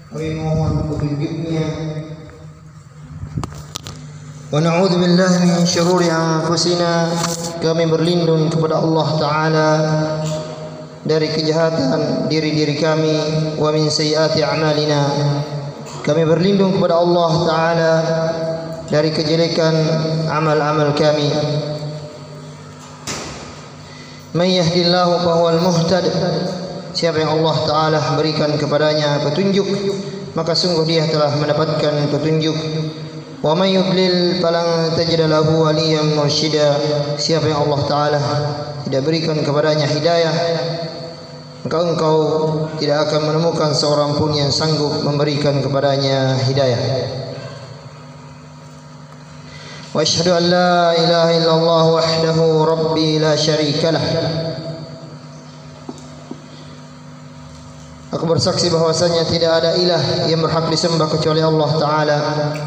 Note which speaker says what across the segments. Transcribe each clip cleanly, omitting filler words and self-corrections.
Speaker 1: kami mohon petunjuknya. Wa na'udzu billahi min syururi anfusina, kami berlindung kepada Allah Ta'ala dari kejahatan diri-diri kami, wa min sayyiati a'malina, kami berlindung kepada Allah Ta'ala dari kejelekan amal-amal kami. Man yahdillahu fahuwal muhtad, siapa yang Allah Ta'ala berikan kepadanya petunjuk, maka sungguh dia telah mendapatkan petunjuk. Wa may yudlil falan tajid lahu waliyyan mursyida, siapa yang Allah Ta'ala tidak berikan kepadanya hidayah, maka engkau tidak akan menemukan seorang pun yang sanggup memberikan kepadanya hidayah. Wa asyhadu an la ilaha illallah wahdahu rabbi la syarikalah, aku bersaksi bahwasanya tidak ada ilah yang berhak disembah kecuali Allah Ta'ala,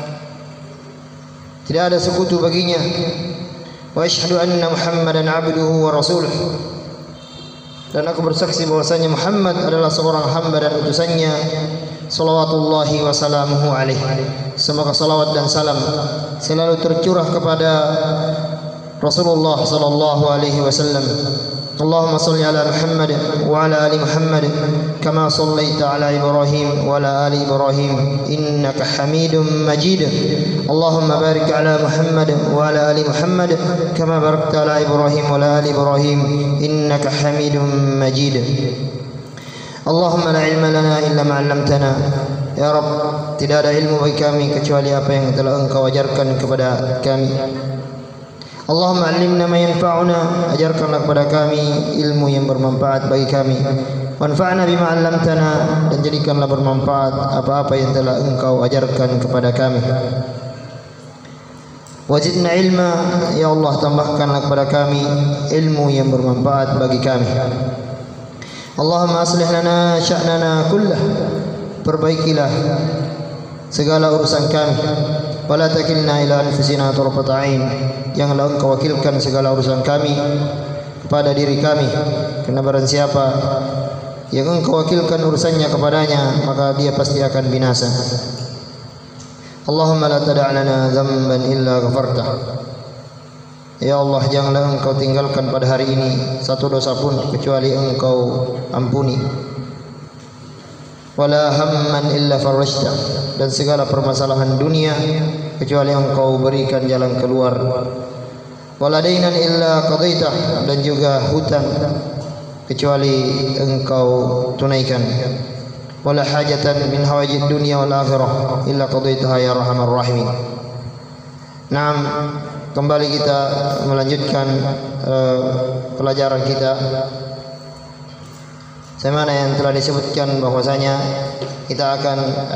Speaker 1: tidak ada sekutu baginya. Wa asyhadu anna Muhammadan abduhu wa rasuluh, dan aku bersaksi bahwasanya Muhammad adalah seorang hamba dan utusannya. Salawatullahi wa salamuhu alaihi, semoga salawat dan salam selalu tercurah kepada Rasulullah sallallahu alaihi wasallam. Allahumma salli ala Muhammad wa ala ali Muhammad kama sallaita ala Ibrahim wa ala ali Ibrahim innaka Hamidum Majid. Allahumma barik ala Muhammad wa ala ali Muhammad kama barakta ala Ibrahim wa ala ali Ibrahim innaka Hamidum Majid. Allahumma la ilma lana illa ma 'allamtana, ya Rabb, tidak ada ilmu bagi kami kecuali apa yang telah Engkau ajarkan kepada kami. Allahumma 'allimna ma yanfa'una, ajarkanlah kepada kami ilmu yang bermanfaat bagi kami. Wanfa'na bima 'allamtana, dan jadikanlah bermanfaat apa-apa yang telah Engkau ajarkan kepada kami. Wazidna ilma, ya Allah, tambahkanlah kepada kami ilmu yang bermanfaat bagi kami. Allahumma aslih lana sya'nana kullah, perbaikilah segala urusan kami. Wala takilna ila anfusina tarfata ain, janganlah Engkau wakilkan segala urusan kami kepada diri kami, karena barang siapa yang Engkau wakilkan urusannya kepadanya, maka dia pasti akan binasa. Allahumma la tada' lana dhanban illa ghafartah, ya Allah, janganlah Engkau tinggalkan pada hari ini satu dosa pun kecuali Engkau ampuni. Wala hamman illa farajta, dan segala permasalahan dunia kecuali Engkau berikan jalan keluar. Wala dainan illa qadaitah, dan juga hutang kecuali Engkau tunaikan. Wala hajatan min hawajid dunia wal akhirah illa qadaitaha ya arhamar rahimin. Naam, kembali kita melanjutkan pelajaran kita. Sebagaimana yang telah disebutkan bahwasanya kita akan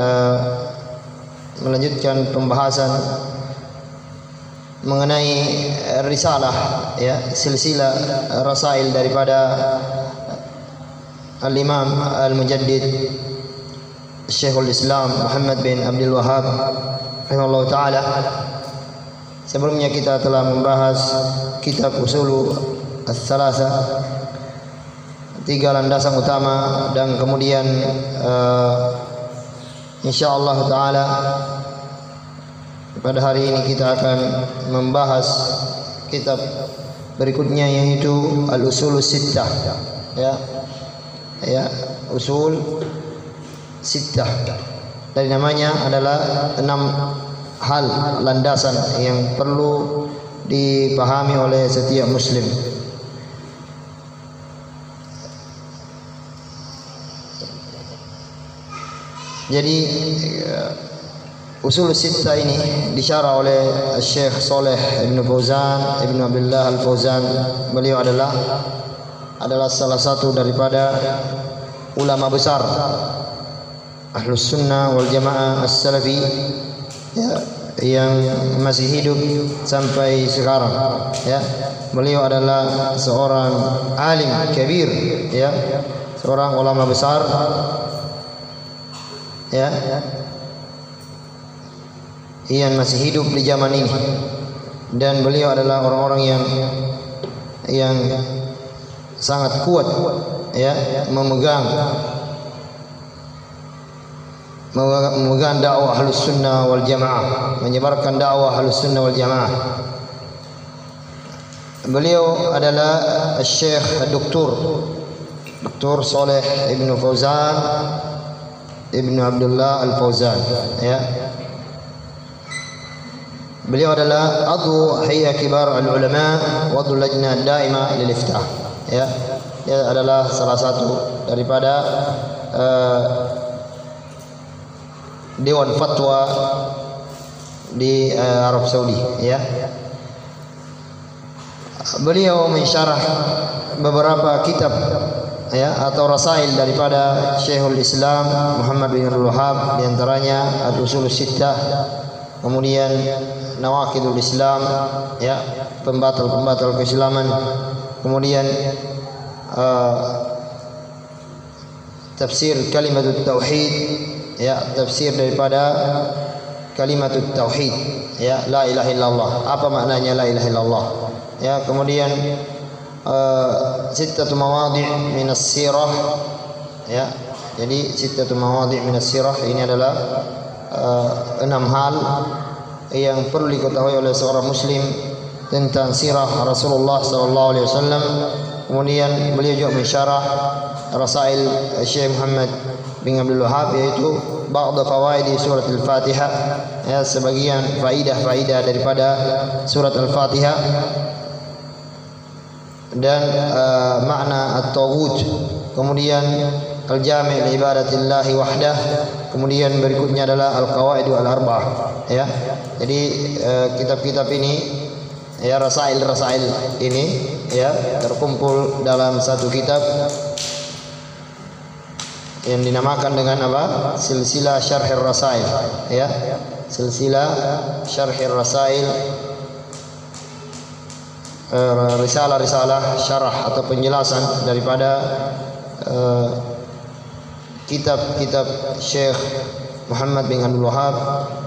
Speaker 1: melanjutkan pembahasan mengenai risalah, ya, silsilah rasail daripada Al-Imam Al-Mujaddid Syekhul Islam Muhammad bin Abdul Wahhab rahimahullah ta'ala. Sebelumnya kita telah membahas kitab Ushul Ats-Tsalatsa, tiga landasan utama, dan kemudian insyaallah taala pada hari ini kita akan membahas kitab berikutnya, yaitu Al-Ushul Sittah, ya, Usul Sittah. Dari namanya adalah 6 hal landasan yang perlu dipahami oleh setiap muslim. Jadi Usul Sittah ini disyarah oleh Syekh Saleh Ibn Fauzan, Ibn Abdullah Al-Fauzan. Beliau adalah salah satu daripada ulama besar Ahlus Sunnah wal Jamaah As-Salafi, ya, yang masih hidup sampai sekarang, ya. Beliau adalah seorang alim kabir, ya, seorang ulama besar, ya, yang masih hidup di zaman ini, dan beliau adalah orang-orang yang sangat kuat, ya, memegang memegang dakwah Ahlus Sunnah wal Jamaah, menyebarkan dakwah Ahlus Sunnah wal Jamaah. Beliau adalah Syekh Dr. Saleh Ibn Fauzan Ibn Abdullah Al-Fauzan, ya. Beliau adalah Adhu Hayya Kibar Al-Ulama wa Adhu Lajnah Daima lil Iftah, ya. Dia adalah salah satu daripada Dewan Fatwa di Arab Saudi, ya. Beliau mensyarah beberapa kitab, ya, atau rasail daripada Syekhul Islam Muhammad bin Abdul Wahhab, di antaranya Al-Usul Sittah, kemudian Nawaqidul Islam, ya, pembatal-pembatal keislaman, kemudian tafsir Kalimatut Tauhid, ya, tafsir daripada Kalimatut Tauhid, ya, la ilaha illallah. Apa maknanya la ilaha illallah? Ya, kemudian sittatu mawadhi' minas sirah, ya. Jadi sittatu mawadhi' minas sirah ini adalah 6 hal yang perlu diketahui oleh seorang muslim tentang sirah Rasulullah sallallahu alaihi wasallam. Kemudian beliau juga mensyarah rasail Syekh Muhammad bin Abdul Wahhab, yaitu ba'd fawaid surat Al-Fatihah, ya, sebagian faidah-faidah daripada surat Al-Fatihah, dan makna at-taghut, kemudian al-jami' li ibadatillah wahdah, kemudian berikutnya adalah al-qawaid al-arba'ah, ya. Jadi kitab-kitab ini, ya, rasail-rasail ini, ya, terkumpul dalam satu kitab yang dinamakan dengan apa? Silsilah Syarhir Rasail, ya. Silsilah Syarhir Rasail, risalah-risalah syarah atau penjelasan daripada kitab-kitab Syekh Muhammad bin Abdul Wahhab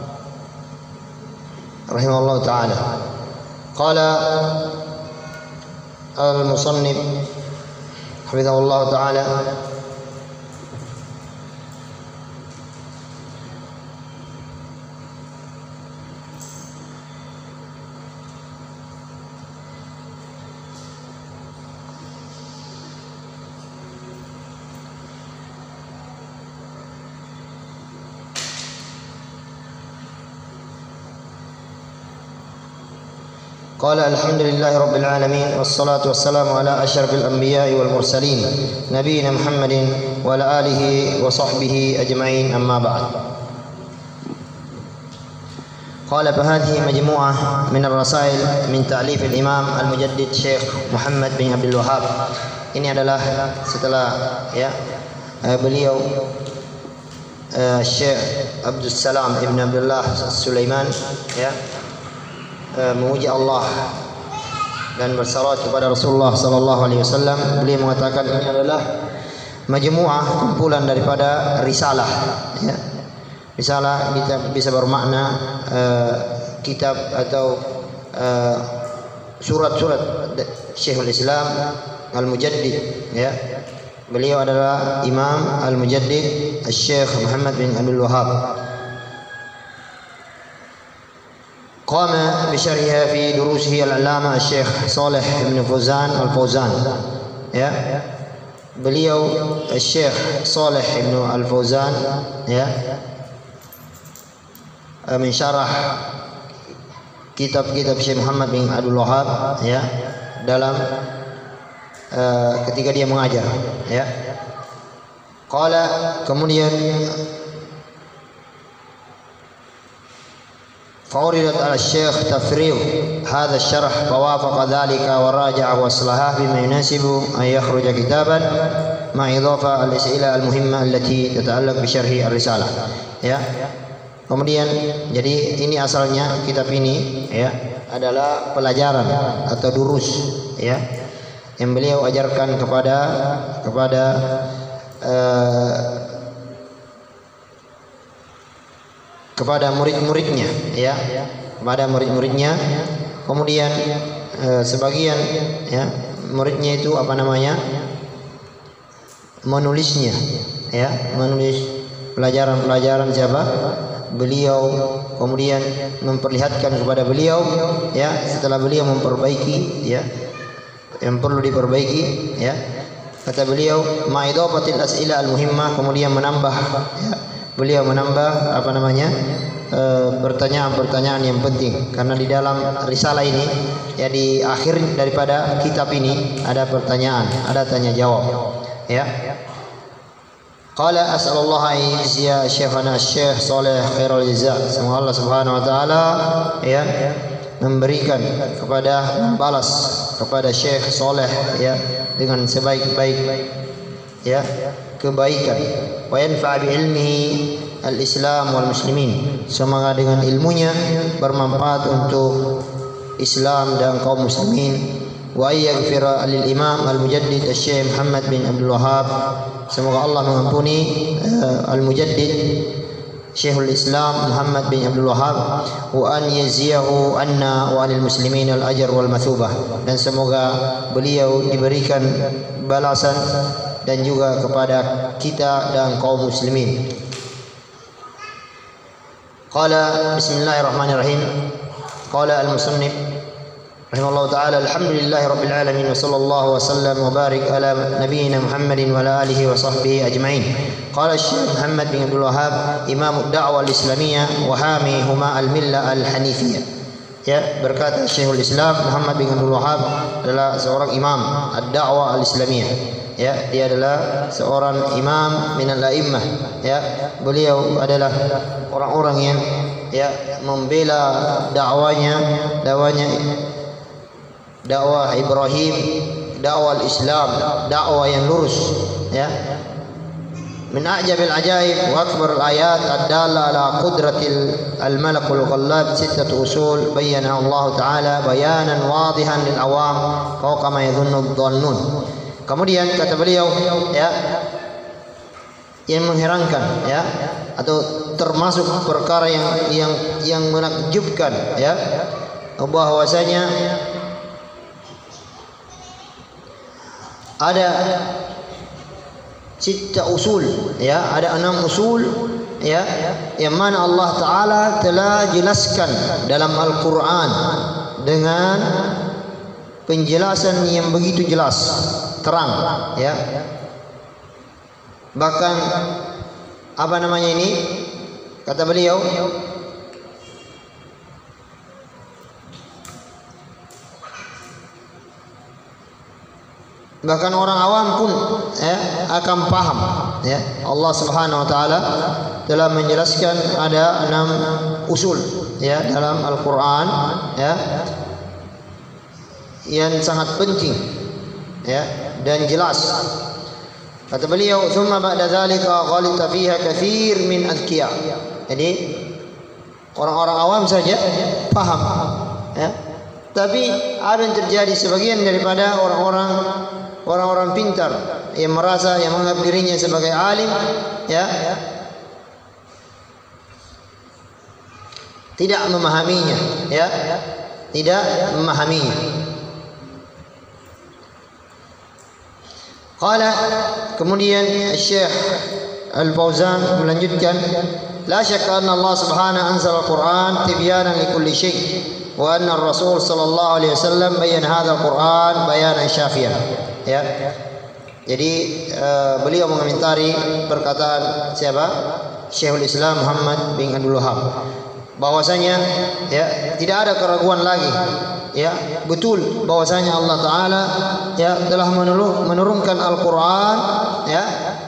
Speaker 1: rahimahullah taala. Qala al-musannif hafizahullah taala, قال الحمد لله رب العالمين والصلاة والسلام على أشرف الأنبياء والمرسلين نبينا محمد وعلى آله وصحبه أجمعين، أما بعد. قال فهذه مجموعة من الرسائل من تأليف الإمام المجدد شيخ محمد بن عبد الوهاب. Ini adalah setelah, ya, beliau Syekh Abdul Salam Ibn Abdullah Sulaiman, ya, memuji Allah dan bersalawat kepada Rasulullah sallallahu alaihi wasallam, beliau mengatakan ini adalah majmu'ah, kumpulan daripada risalah, ya. Risalah bisa bermakna kitab atau surat-surat Syekhul Islam Al-Mujaddid, ya. Beliau adalah Imam Al-Mujaddid Syekh Muhammad bin Abdul Wahhab. قام بشرحها في دروسه العلامة الشيخ صالح بن فوزان الفوزان، ya. Beliau Syekh Saleh bin Al-Fauzan, ya, mensyarah kitab-kitab Syekh Muhammad bin Abdul Wahhab, ya, dalam ketika dia mengajar, ya. Qala, kemudian فعرضت على الشيخ تفريغ هذا الشرح فوافق ذلك وراجع واصلحه بما يناسب أن يخرج كتابا مع إضافة الأسئلة المهمة التي تتعلق بشرح الرسالة، ya. Kemudian, jadi ini asalnya kitab ini, ya, adalah pelajaran atau durus, ya, yang beliau ajarkan kepada murid-muridnya, ya, kepada murid-muridnya. Kemudian sebagian, ya, muridnya itu apa namanya, menulisnya, ya, menulis pelajaran-pelajaran siapa? Beliau, kemudian memperlihatkan kepada beliau ya setelah beliau memperbaiki ya yang perlu diperbaiki ya. Kata beliau ma'idafatil as'ila al-muhimmah, kemudian menambah ya, beliau menambah apa namanya pertanyaan-pertanyaan yang penting, karena di dalam risalah ini ya di akhir daripada kitab ini ada pertanyaan, ada tanya jawab ya. Qala as'alullah an yajziya syekhana Syekh Saleh khairul jazaa. Semoga Allah Subhanahu wa taala ya memberikan kepada membalas kepada Syekh Saleh ya dengan sebaik-baik ya kebaikan. Wa yanfa' bi ilmihi al-Islam wal muslimin. Semoga dengan ilmunya bermanfaat untuk Islam dan kaum muslimin. Wa yaghfira lil Imam al-Mujaddid Syekh Muhammad bin Abdul Wahhab. Semoga Allah mengampuni al-Mujaddid Syekhul Islam Muhammad bin Abdul Wahhab, wa an yaziyahu anna wa anil muslimin al-ajr wal mathubah, dan semoga beliau diberikan balasan dan juga kepada kita dan kaum muslimin. Qala bismillahirrahmanirrahim. Qala al-musannif rahimahullah ta'ala alhamdulillahi rabbil alamin wa sallallahu wa sallam wa barik ala nabiyyina Muhammadin wa ala alihi wa sahbihi ajma'in. Qala Syekh Muhammad bin Abdul Wahhab imam ad-da'wah al-islamiyah wa hami huma al-millah al-hanifiyah. Ya, berkata Syekhul Islam Muhammad bin Abdul Wahhab adalah seorang imam ad-da'wah al-islamiyah. Ya, dia adalah seorang imam min al-a'immah. Ya, beliau adalah orang-orang yang ya membela dakwah Ibrahim, dakwah Islam, dakwah yang lurus ya. Min ajabil ajaib wa akbar al-ayat ad-dalla ala qudratil al-malakul ghallab sittatu usul bayyana Allah Ta'ala bayanan wadihan lil awam fawqa ma yadhunnu adh-dhannun. Kemudian kata beliau ya yang mengherankan ya atau termasuk perkara yang menakjubkan ya bahwasanya ada sitta usul ya, ada 6 usul ya yang mana Allah Ta'ala telah jelaskan dalam Al-Quran dengan penjelasan yang begitu jelas, terang ya. Bahkan apa namanya ini, kata beliau bahkan orang awam pun ya akan paham ya. Allah Subhanahu wa taala telah menjelaskan ada 6 usul ya dalam Al-Qur'an ya yang sangat penting ya dan jelas. Kata beliau thumma ba'da dzalika ghalita fiha katsir min adkiya. Jadi orang-orang awam saja paham ya. Tapi ada yang terjadi sebagian daripada orang-orang pintar yang merasa yang menganggap dirinya sebagai alim ya tidak memahaminya ya, tidak memahaminya. Qala, kemudian Syekh Al-Fauzan melanjutkan, la syakka anna Allah Subhanahu anzala al-Qur'an tibyanan likulli syai' wa anna ar-Rasul sallallahu alaihi wasallam bayyana hadzal Qur'an bayanan syafiyan. Ya. Jadi beliau mengomentari perkataan siapa? Syekhul Islam Muhammad bin Abdul Wahhab bahwasanya ya tidak ada keraguan lagi ya, betul bahwasanya Allah Ta'ala ya telah menurunkan Al-Quran ya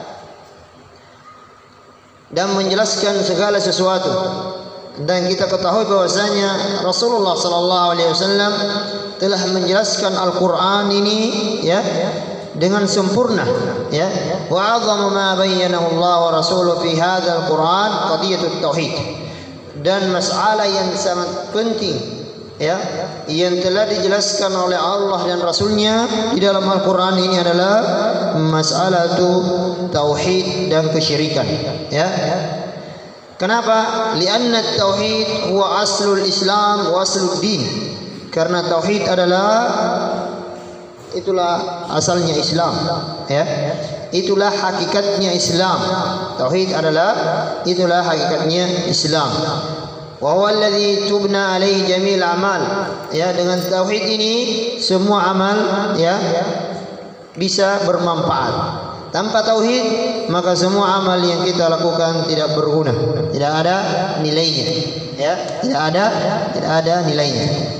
Speaker 1: dan menjelaskan segala sesuatu. Dan kita ketahui bahwasanya Rasulullah sallallahu alaihi wasallam telah menjelaskan Al-Quran ini ya dengan sempurna ya. Wa 'azzamu ma bayyanahu Allah wa rasuluhu fi hadzal Quran qadiyatut tauhid. Dan masalah yang sangat penting ya yang telah dijelaskan oleh Allah dan Rasulnya di dalam Al-Quran ini adalah masalah tauhid dan kesyirikan ya. Kenapa? Lianna tauhid huwa aslul Islam wa aslud din. Karena tauhid adalah itulah asalnya Islam ya. itulah hakikatnya Islam. Tauhid itulah hakikatnya Islam. Wa huwa alladhi tubna alaihi jami'il amal. Ya, dengan tauhid ini semua amal ya bisa bermanfaat. Tanpa tauhid maka semua amal yang kita lakukan tidak berguna, tidak ada nilainya. Ya, tidak ada nilainya.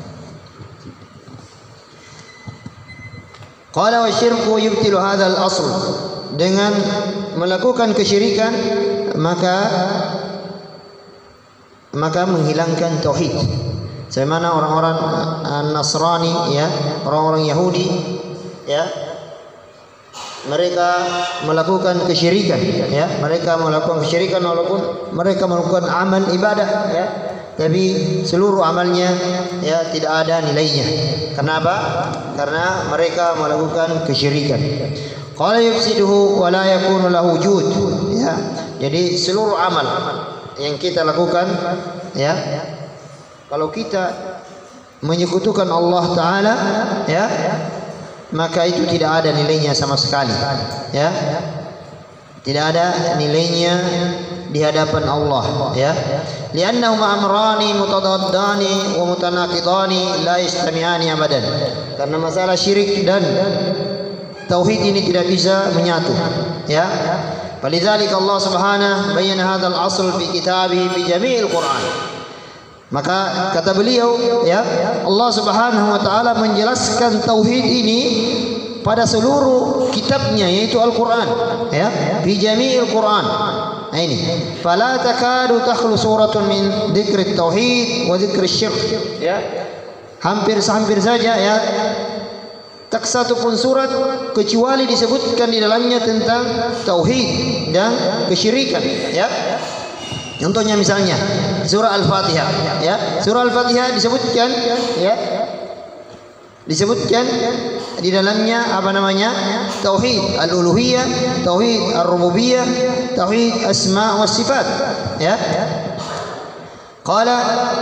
Speaker 1: Qala wa syirku yubtilu hadzal asl. Dengan melakukan kesyirikan maka menghilangkan tauhid. Sebagaimana orang-orang Nasrani ya, orang-orang Yahudi ya, mereka melakukan kesyirikan ya, mereka melakukan kesyirikan walaupun mereka melakukan amal ibadah ya, tapi seluruh amalnya ya tidak ada nilainya. Kenapa? Karena mereka melakukan kesyirikan. Qala yufsiduhu wa la yakunu lahu wujud ya. Jadi seluruh amal yang kita lakukan ya, kalau kita menyekutukan Allah Ta'ala ya, maka itu tidak ada nilainya sama sekali ya, tidak ada nilainya di hadapan Allah ya. Li'annahuma amrani mutadaddani wa mutanaqidani la yastami'ani abadan. Karena masalah syirik dan tauhid ini tidak bisa menyatu ya. Falidzalika Allah Subhanahu bayyana hadzal asl fi kitabih bi jami'il Qur'an. Maka kata beliau ya, Allah Subhanahu wa taala menjelaskan tauhid ini pada seluruh kitabnya yaitu Al-Qur'an ya, fi jami'il Qur'an. Nah ini, fala takadu takhlu suratun min dzikrit tauhid wa dzikri syirk ya. Hampir saja ya, tak satu pun surat kecuali disebutkan di dalamnya tentang tauhid dan kesyirikan ya. Contohnya misalnya surah Al-Fatihah ya. Surah Al-Fatihah disebutkan ya, disebutkan di dalamnya apa namanya? Tauhid al-uluhiyah, tauhid ar-rububiyah, tauhid asma wa sifat ya. Qala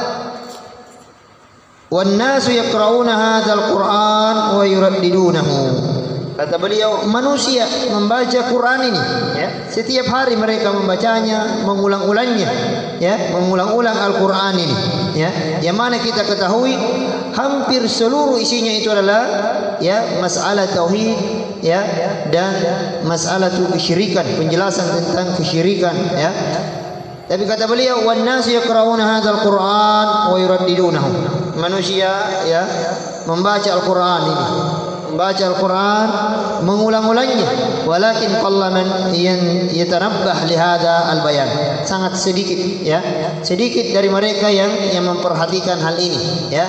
Speaker 1: wan nasu yaqra'una hadzal Qur'an wa yuraddidunahu. Kata beliau, manusia membaca Quran ini ya, setiap hari mereka membacanya, mengulang-ulangnya ya, mengulang-ulang Al-Quran ini ya, yang mana kita ketahui hampir seluruh isinya itu adalah ya masalah tauhid ya, dan masalah kesyirikan, penjelasan tentang kesyirikan ya. Tapi kata beliau, wan nasu yaqra'una hadzal Qur'an wa yuraddidunahu. Manusia ya membaca Al-Quran ini, membaca Al-Quran, mengulang-ulangnya. Walakin qalla man yatanabbah li hadza al-bayan. Sangat sedikit ya, sedikit dari mereka yang memperhatikan hal ini ya.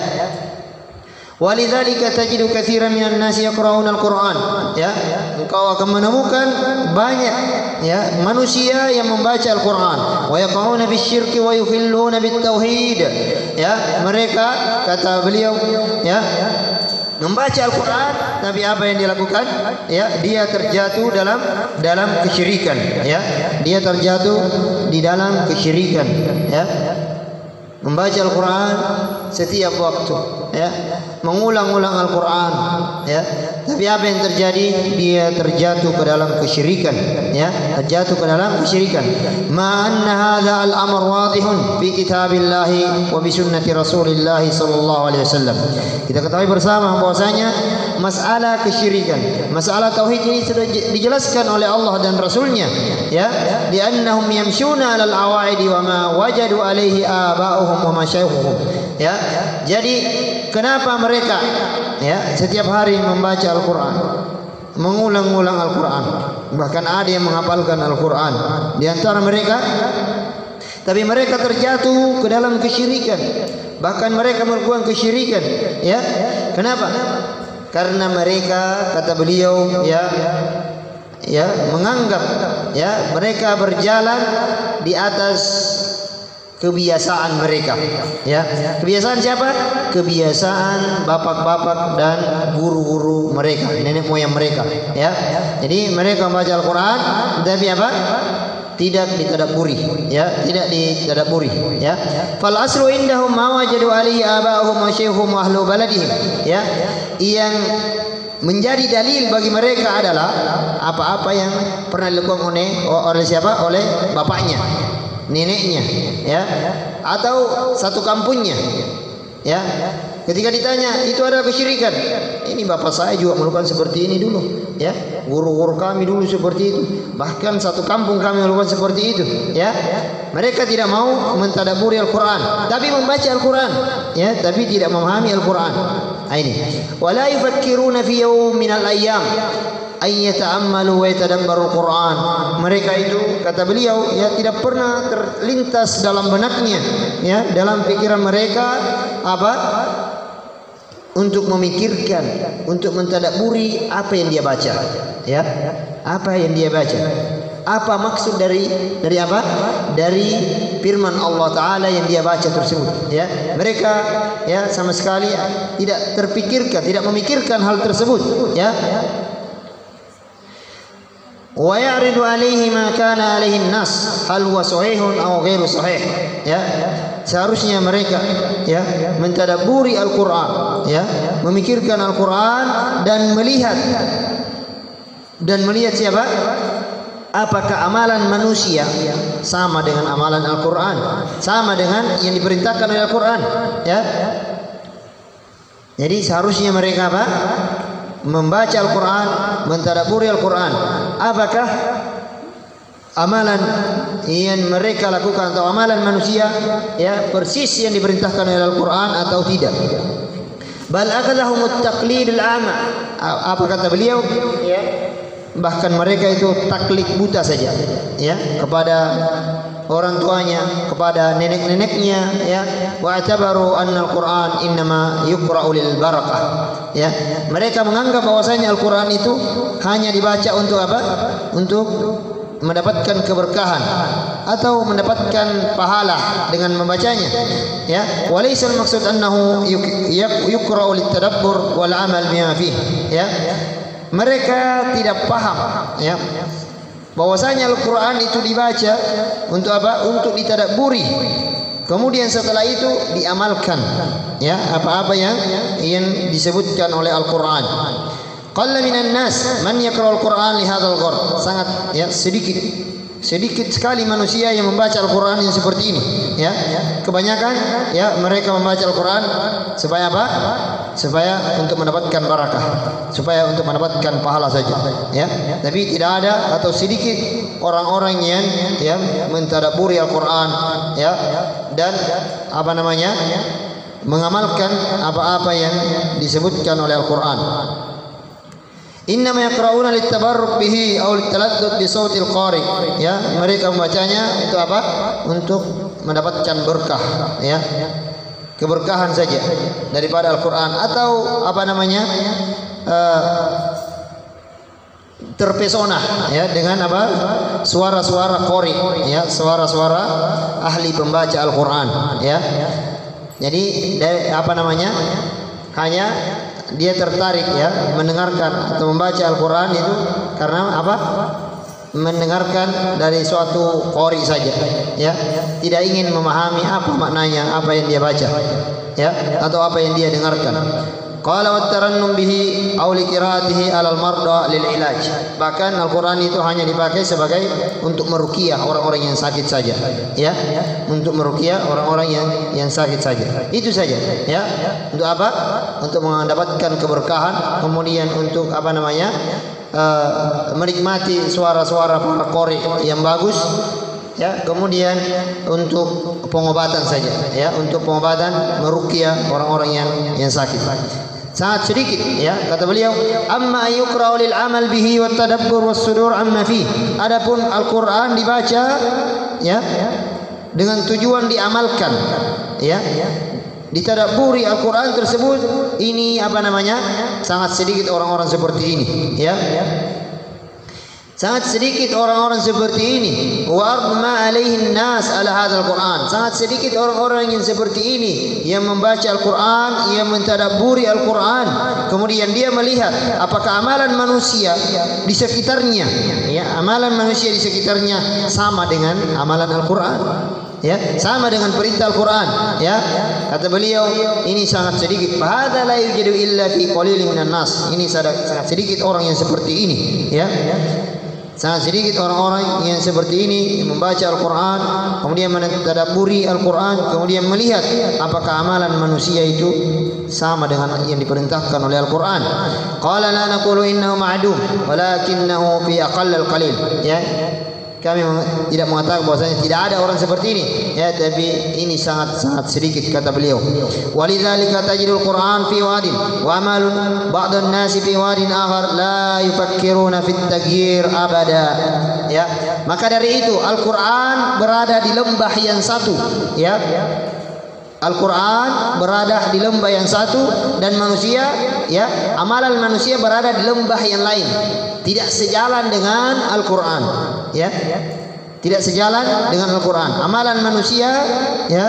Speaker 1: Walidzalika tajidu katsiran minan nasi yaqra'una al-Qur'an ya. Engkau akan menemukan banyak ya manusia yang membaca Al-Qur'an, wa yaqauna bisyirki wa yukhilluna bitauhid ya. Mereka kata beliau ya membaca Al-Quran, tapi apa yang dilakukan? Ya, dia terjatuh dalam kesyirikan. Ya, dia terjatuh di dalam kesyirikan. Ya, membaca Al-Quran setiap waktu. Ya, mengulang-ulang Al-Quran. Ya, tapi apa yang terjadi? Dia terjatuh ke dalam kesyirikan. Ya, terjatuh ke dalam kesyirikan. Ma'anna hadza al-amr wadihun fi kitabillahi wa bi sunnati Rasulillah sallallahu alaihi wasallam. Kita ketahui bersama bahwasanya masalah kesyirikan, masalah tauhid ini sudah dijelaskan oleh Allah dan Rasulnya. Ya, li'annahum yamshuna 'alal awaidi wa ma wajadu 'alaihi aba'uhum wa masyayikhuhum. Ya, jadi kenapa mereka ya setiap hari membaca Al-Quran, mengulang-ulang Al-Quran, bahkan ada yang menghafalkan Al-Quran di antara mereka, tapi mereka terjatuh ke dalam kesyirikan, bahkan mereka melakukan kesyirikan. Ya, kenapa? Karena mereka kata beliau ya menganggap ya mereka berjalan di atas kebiasaan mereka ya. Kebiasaan siapa? Kebiasaan bapak-bapak dan guru-guru mereka, nenek moyang mereka ya. Jadi mereka membaca Al-Quran tapi apa? Tidak ditadabburi ya, tidak ditadabburi ya. Fal aslu indahum ma wajadu alaihi aba'uhum wa syaykhum wa ahlu baladihim ya. Yang menjadi dalil bagi mereka adalah apa-apa yang pernah dilakukan oleh siapa? Oleh bapaknya, neneknya, ya, atau satu kampungnya, ya. Ketika ditanya, itu adalah kesyirikan. Ini bapak saya juga melakukan seperti ini dulu, ya. Guru-guru kami dulu seperti itu. Bahkan satu kampung kami melakukan seperti itu, ya. Mereka tidak mau mentadabburi Al-Quran, tapi membaca Al-Quran, ya, tapi tidak memahami Al-Quran. Ini. Wala yufakkiruna fi yawmin minal ayyam ay yata'ammalu wa yatadabbaru Al-Quran. Mereka itu, kata beliau, ya, tidak pernah terlintas dalam benaknya, ya, dalam pikiran mereka apa? Untuk memikirkan, untuk mentadabburi apa yang dia baca, ya, apa yang dia baca, apa maksud dari apa? Dari firman Allah Taala yang dia baca tersebut, ya. Mereka, ya, sama sekali tidak terpikirkan, tidak memikirkan hal tersebut, ya. Wa ya'ridu alaihi ma kana alaihi an-nas hal huwa sahihun aw ghairu sahih, ya. Seharusnya mereka, ya, mentadabburi Al-Quran, ya, memikirkan Al-Quran dan melihat siapa? Apakah amalan manusia sama dengan amalan Al-Quran, sama dengan yang diperintahkan oleh Al-Quran, ya. Jadi seharusnya mereka apa? Membaca Al-Quran, mentadabburi Al-Quran. Apakah amalan yang mereka lakukan atau amalan manusia, ya, persis yang diperintahkan oleh Al-Quran atau tidak? Bal akadahum at-taqlidul a'ma. Apa kata beliau? Ya, bahkan mereka itu taklid buta saja, ya, kepada orang tuanya, kepada nenek-neneknya, ya. Wa atabaru anna al-Quran innama yuqra'u lil barakah, ya. Mereka menganggap bahwasanya Al-Quran itu hanya dibaca untuk apa? Untuk mendapatkan keberkahan atau mendapatkan pahala dengan membacanya, ya. Walaysa al-maqsud annahu yuqra'u lit-tadabbur wal 'amal bima fihi, ya. Mereka tidak paham, ya, bahwasanya Al-Quran itu dibaca untuk apa? Untuk ditadabburi. Kemudian setelah itu diamalkan, ya, apa-apa yang disebutkan oleh Al-Quran. Qalla minan nas man yaqra'ul Qur'an li hadzal gharad. Sangat, ya, sedikit sekali manusia yang membaca Al-Quran yang seperti ini, ya. Kebanyakan, ya, mereka membaca Al-Quran supaya apa? Supaya untuk mendapatkan barakah, supaya untuk mendapatkan pahala saja, ya. Tapi tidak ada atau sedikit orang-orang yang, ya, mentadabburi Al-Quran, ya, dan apa namanya? Mengamalkan apa-apa yang disebutkan oleh Al-Quran. Innama yaqra'una littabarruk bihi aw litaladdud bi sautil qari, ya. Mereka membacanya untuk apa? Untuk mendapatkan berkah, ya, keberkahan saja daripada Al-Quran, atau apa namanya? Terpesona, ya, dengan apa? Suara-suara qari, ya, suara-suara ahli pembaca Al-Quran, ya. Jadi apa namanya? Hanya dia tertarik, ya, mendengarkan atau membaca Al-Quran itu karena apa? Mendengarkan dari suatu qari saja, ya. Tidak ingin memahami apa maknanya, apa yang dia baca, ya, atau apa yang dia dengarkan. Qala wa tarannum bihi aw li qiraatihi 'alal marda lil ilaj. Bahkan Al-Quran itu hanya dipakai sebagai untuk meruqyah orang-orang yang sakit saja, ya, untuk meruqyah orang-orang yang sakit saja. Itu saja, ya. Untuk apa? Untuk mendapatkan keberkahan, kemudian untuk apa namanya? Menikmati suara-suara para qari yang bagus, ya. Kemudian untuk pengobatan saja, ya, untuk pengobatan meruqyah orang-orang yang sakit. Sangat sedikit, ya, kata beliau. Amma yuqra'u lil amal bihi wat tadabbur was sudur amma fi. Adapun Al-Quran dibaca, ya, dengan tujuan diamalkan, ya, ditadabburi Al-Quran tersebut, ini apa namanya? Sangat sedikit orang-orang seperti ini, ya. Sangat sedikit orang-orang seperti ini. Wa ma alaihin nas ala hadzal Quran. Sangat sedikit orang-orang yang seperti ini yang membaca Al-Quran, yang mentadabburi Al-Quran, kemudian dia melihat apakah amalan manusia di sekitarnya, ya, amalan manusia di sekitarnya sama dengan amalan Al-Quran. ya, sama dengan perintah Al-Quran, ya. Kata beliau, ini sangat sedikit. Fahadha la yujadu illa fi qalilin minan nas. Ini sangat sedikit orang yang seperti ini, ya. Sangat sedikit orang-orang yang seperti ini membaca Al-Quran, kemudian mentadabburi Al-Quran, kemudian melihat apakah amalan manusia itu sama dengan yang diperintahkan oleh Al-Quran. Qala la naqulu innahu ma'dum walakinnahu fi aqallil qalil, ya. Kami tidak mengatakan bahwasanya tidak ada orang seperti ini, ya, tapi ini sangat-sangat sedikit, kata beliau. Walidzalika tajidul Qur'an fi wadin wa amalun ba'dun nasi fi wadin akhar la yufakkiruna fit taghyir abada, ya. Maka dari itu Al-Qur'an berada di lembah yang satu, ya. Al-Quran berada di lembah yang satu, dan manusia, ya, amalan manusia berada di lembah yang lain, tidak sejalan dengan Al-Quran, ya, tidak sejalan dengan Al-Quran. Amalan manusia, ya,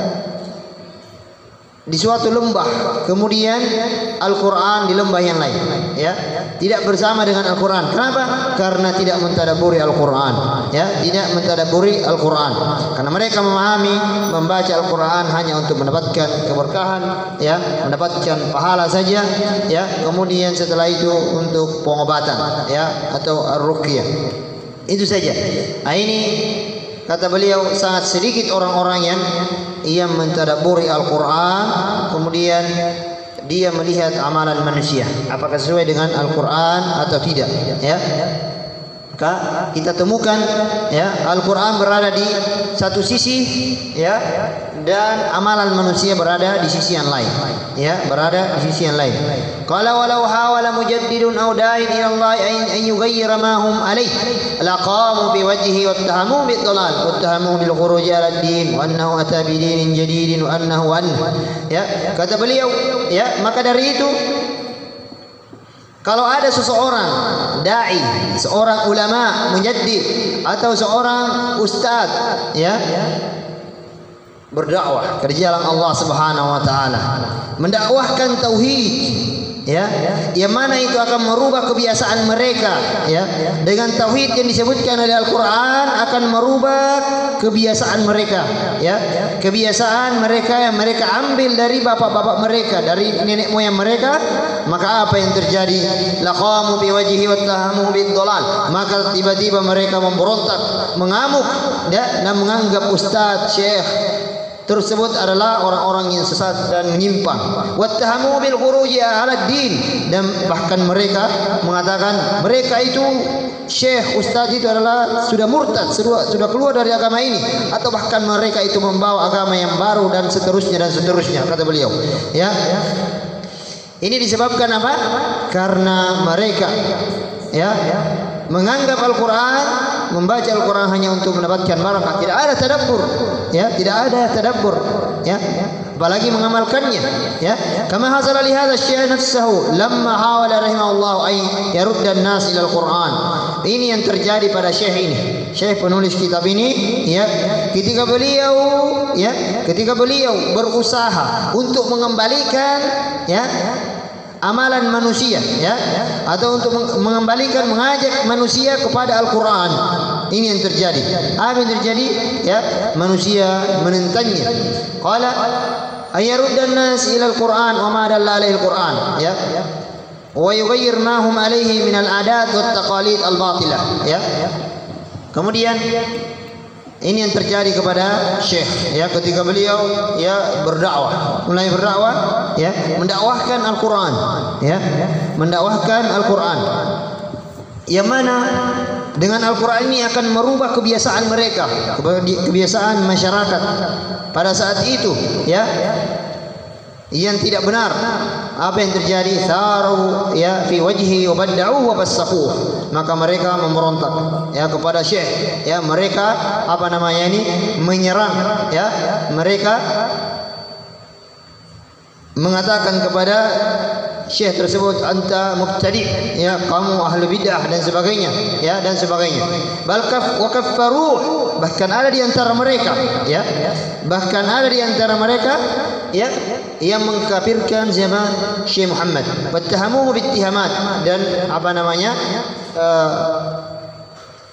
Speaker 1: di suatu lembah, kemudian Al-Quran di lembah yang lain, ya, tidak bersama dengan Al-Quran. Kenapa? Karena tidak mentadabburi Al-Quran, ya, tidak mentadabburi Al-Quran. Karena mereka memahami membaca Al-Quran hanya untuk mendapatkan keberkahan, ya, mendapatkan pahala saja, ya. Kemudian setelah itu untuk pengobatan, ya, atau ar-ruqyah, itu saja. Nah, ini kata beliau sangat sedikit orang-orang yang mentadabburi Al-Quran, kemudian dia melihat amalan manusia apakah sesuai dengan Al-Quran atau tidak, ya. Maka kita temukan, ya, Al-Quran berada di satu sisi, ya, dan amalan manusia berada di sisi yang lain, ya, berada di sisi yang lain. Qala walau hawala mujaddidun aw da'in ila Allah an yughayyira ma hum alayh laqamu bi wajhihi wattahamu bid dalal wattahamu bil khuruj ala ad-din wa annahu ata bi dinin jadidin wa annahu ya. Kata beliau, ya, maka dari itu kalau ada seseorang dai, seorang ulama, mujaddid, atau seorang ustaz, ya, berdakwah ke jalan Allah Subhanahu wa taala, mendakwahkan tauhid, ya, yang mana itu akan merubah kebiasaan mereka, ya, dengan tauhid yang disebutkan oleh Al-Quran akan merubah kebiasaan mereka, ya, kebiasaan mereka yang mereka ambil dari bapak-bapak mereka, dari nenek moyang mereka. Maka apa yang terjadi? Laqamu biwajhihi wattahamu bid-dhalal. Maka tiba-tiba mereka memberontak, mengamuk, ya, dan menganggap ustaz, syekh tersebut adalah orang-orang yang sesat dan menyimpang. Wattahamu bil khuruji ala din, dan bahkan mereka mengatakan mereka itu syekh, ustaz itu adalah sudah murtad, sudah keluar dari agama ini, atau bahkan mereka itu membawa agama yang baru, dan seterusnya, kata beliau, ya. Ini disebabkan apa? Karena mereka, ya, menganggap Al-Quran, membaca Al-Quran hanya untuk mendapatkan barakah, tidak ada tadabbur, ya, tidak ada tadabbur, ya, apalagi mengamalkannya, ya. Kama hasala li hadha asy-syekh nafsuhu lamma hawala rahimahullah ay yarudda an-nas ila Al-Quran. Ini yang terjadi pada syekh ini, syekh penulis kitab ini, ya, ketika beliau berusaha untuk mengembalikan, ya, amalan manusia, ya, atau untuk mengajak manusia kepada Al-Quran. Ini yang terjadi. Apa yang terjadi? Ya, manusia menentangnya. Qala ayaruddan nas ila Al-Quran wa ma dalla alaihi Al-Quran, ya, wa yughayyir ma hum alaihi min al-adat wat taqalid al-batilah, ya. Kemudian ini yang terjadi kepada syekh, ya, ketika beliau, ya, mulai berdakwah, ya, mendakwahkan Al-Quran, ya, mendakwahkan Al-Quran, yang mana dengan Al-Quran ini akan merubah kebiasaan mereka, kebiasaan masyarakat pada saat itu, ya, yang tidak benar. Apa yang terjadi? Saru, ya, fi wajhi wa badda'u wa fassaquh. Maka mereka memberontak, ya, kepada syekh, ya, mereka apa namanya ini menyerang, ya, mereka mengatakan kepada syekh tersebut, anta mubtadi', ya, kamu ahli bid'ah, dan sebagainya, ya, dan sebagainya. Balkaf wa kaffaruh, bahkan ada di antara mereka, ya, bahkan ada di antara mereka, ya, yang mengkafirkan zaman Syekh Muhammad, wattahamuhu bittihamat, dan apa namanya,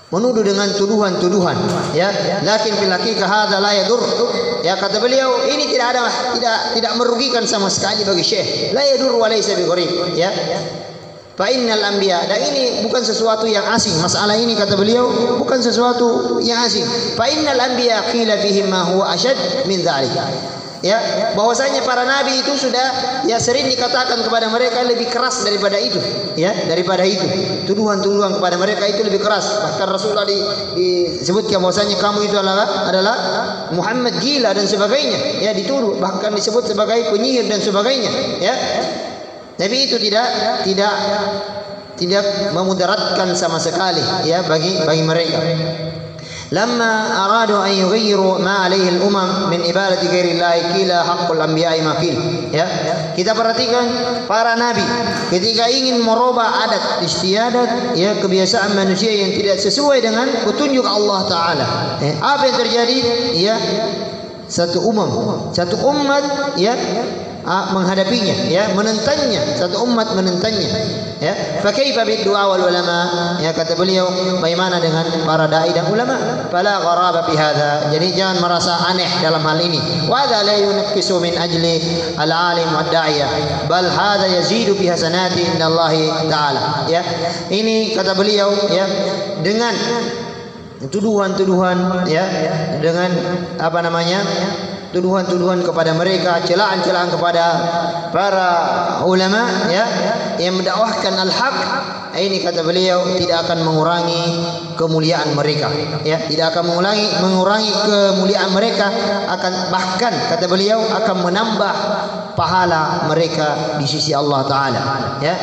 Speaker 1: menuduh dengan tuduhan-tuduhan, ya. Lakin fil haqiqah hadza la yadur. Ya, kata beliau, ini tidak merugikan sama sekali bagi Syekh. La yadur wa laysa bigharib, ya. Fa innal anbiya, dan ini bukan sesuatu yang asing. Masalah ini kata beliau bukan sesuatu yang asing. Fa innal anbiya qila fihim ma huwa ashad min dzalika. Ya, bahwasanya para nabi itu sudah ya sering dikatakan kepada mereka lebih keras daripada itu, ya, daripada itu. Tuduhan-tuduhan kepada mereka itu lebih keras. Bahkan Rasulullah disebutkan bahwasanya kamu itu adalah Muhammad gila dan sebagainya, ya, dituduh, bahkan disebut sebagai penyihir dan sebagainya, ya. Tapi itu tidak memudaratkan sama sekali, ya, bagi mereka. Lamma aradu an yughayyiru ma alaihi al-umam min ibadati ghairillahi qila haqqul anbiya'i ma qil, ya. Kita perhatikan para nabi ketika ingin merubah adat istiadat, ya, kebiasaan manusia yang tidak sesuai dengan petunjuk Allah taala. Apa yang terjadi? Ya, satu umat, ya, menghadapinya, ya, menentangnya, satu umat menentangnya, ya. Fa kaifa bid-du'a wal ulama, ya, kata beliau, bagaimana dengan para dai dan ulama? Fala gharaba fi hadza, jadi jangan merasa aneh dalam hal ini. Wa hadza la yunqisu min ajli al-alim wad da'iyah, bal hadza yazidu bi hasanati indallahi ta'ala, ya. Ini kata beliau, ya, dengan tuduhan-tuduhan, ya, dengan apa namanya, tuduhan-tuduhan kepada mereka, celaan-celaan kepada para ulama, ya, yang mendakwahkan al-haq, ini kata beliau tidak akan mengurangi kemuliaan mereka, ya, tidak akan mengurangi kemuliaan mereka, akan bahkan kata beliau akan menambah pahala mereka di sisi Allah taala, ya.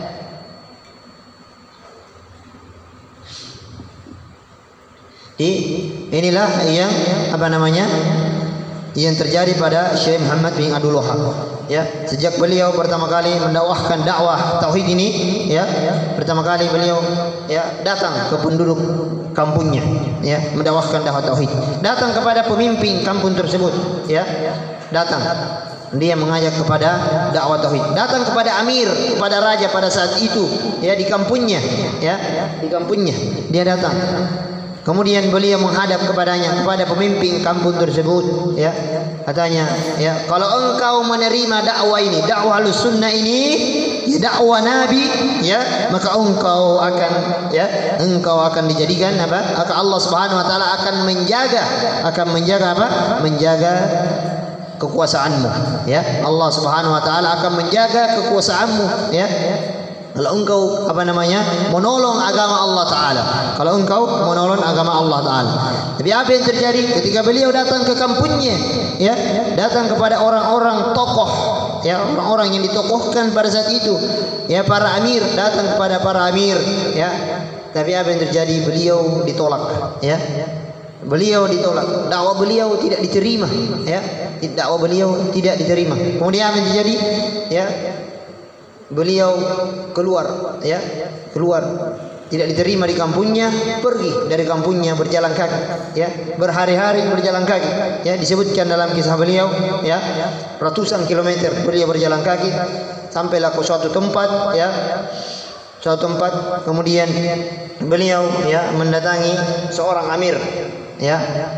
Speaker 1: Inilah yang apa namanya, yang terjadi pada Syekh Muhammad bin Abdul Wahab, ya. Sejak beliau pertama kali mendakwahkan dakwah tauhid ini, ya, pertama kali beliau, ya, datang ke penduduk kampungnya, ya, mendakwahkan dakwah tauhid, datang kepada pemimpin kampung tersebut, ya, datang dia mengajak kepada dakwah tauhid, datang kepada amir, kepada raja pada saat itu, ya, di kampungnya, ya, di kampungnya dia datang. Kemudian beliau menghadap kepadanya, kepada pemimpin kampung tersebut, ya, katanya, ya, kalau engkau menerima dakwah ini, dakwah Ahlussunnah ini, ya, dakwah Nabi, ya, maka engkau akan dijadikan apa? Allah Subhanahu wa taala akan menjaga apa? Menjaga kekuasaanmu, ya. Allah Subhanahu wa taala akan menjaga kekuasaanmu, ya. Kalau engkau apa namanya, menolong agama Allah taala, kalau engkau menolong agama Allah taala. Tapi apa yang terjadi ketika beliau datang ke kampungnya, ya, datang kepada orang-orang tokoh, ya, orang-orang yang ditokohkan pada saat itu, ya, para amir, datang kepada para amir, ya. Tapi apa yang terjadi? Beliau ditolak, ya. Beliau ditolak, dakwah beliau tidak diterima, ya, dakwah beliau tidak diterima. Kemudian apa yang terjadi? Ya, beliau keluar, ya, keluar, tidak diterima di kampungnya, pergi dari kampungnya berjalan kaki, ya, berhari-hari berjalan kaki, ya, disebutkan dalam kisah beliau, ya, ratusan kilometer beliau berjalan kaki sampailah ke suatu tempat, ya, suatu tempat. Kemudian beliau, ya, mendatangi seorang amir, ya,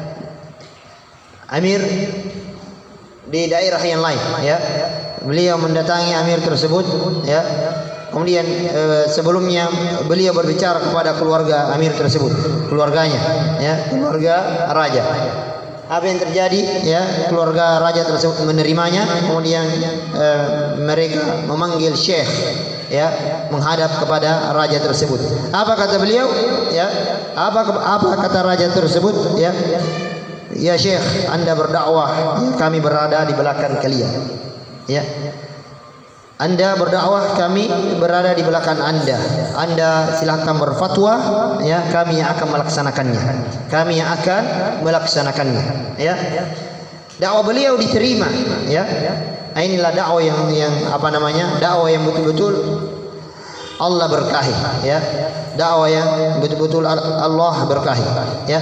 Speaker 1: amir di daerah yang lain, ya. Beliau mendatangi amir tersebut, ya. Kemudian sebelumnya beliau berbicara kepada keluarga amir tersebut, keluarganya, ya, keluarga raja. Apa yang terjadi? Ya, keluarga raja tersebut menerimanya. Kemudian mereka memanggil syekh, ya, menghadap kepada raja tersebut. Apa kata beliau? Ya, apa kata raja tersebut? Ya, ya syekh, Anda berdakwah, kami berada di belakang kalian. Ya, Anda berdakwah, kami berada di belakang Anda. Anda silakan berfatwa, ya, kami yang akan melaksanakannya. Kami yang akan melaksanakannya, ya. Dakwah beliau diterima, ya. Inilah dakwah yang apa namanya? Dakwah yang betul-betul Allah berkahi, ya. Dakwah yang betul-betul Allah berkahi, ya.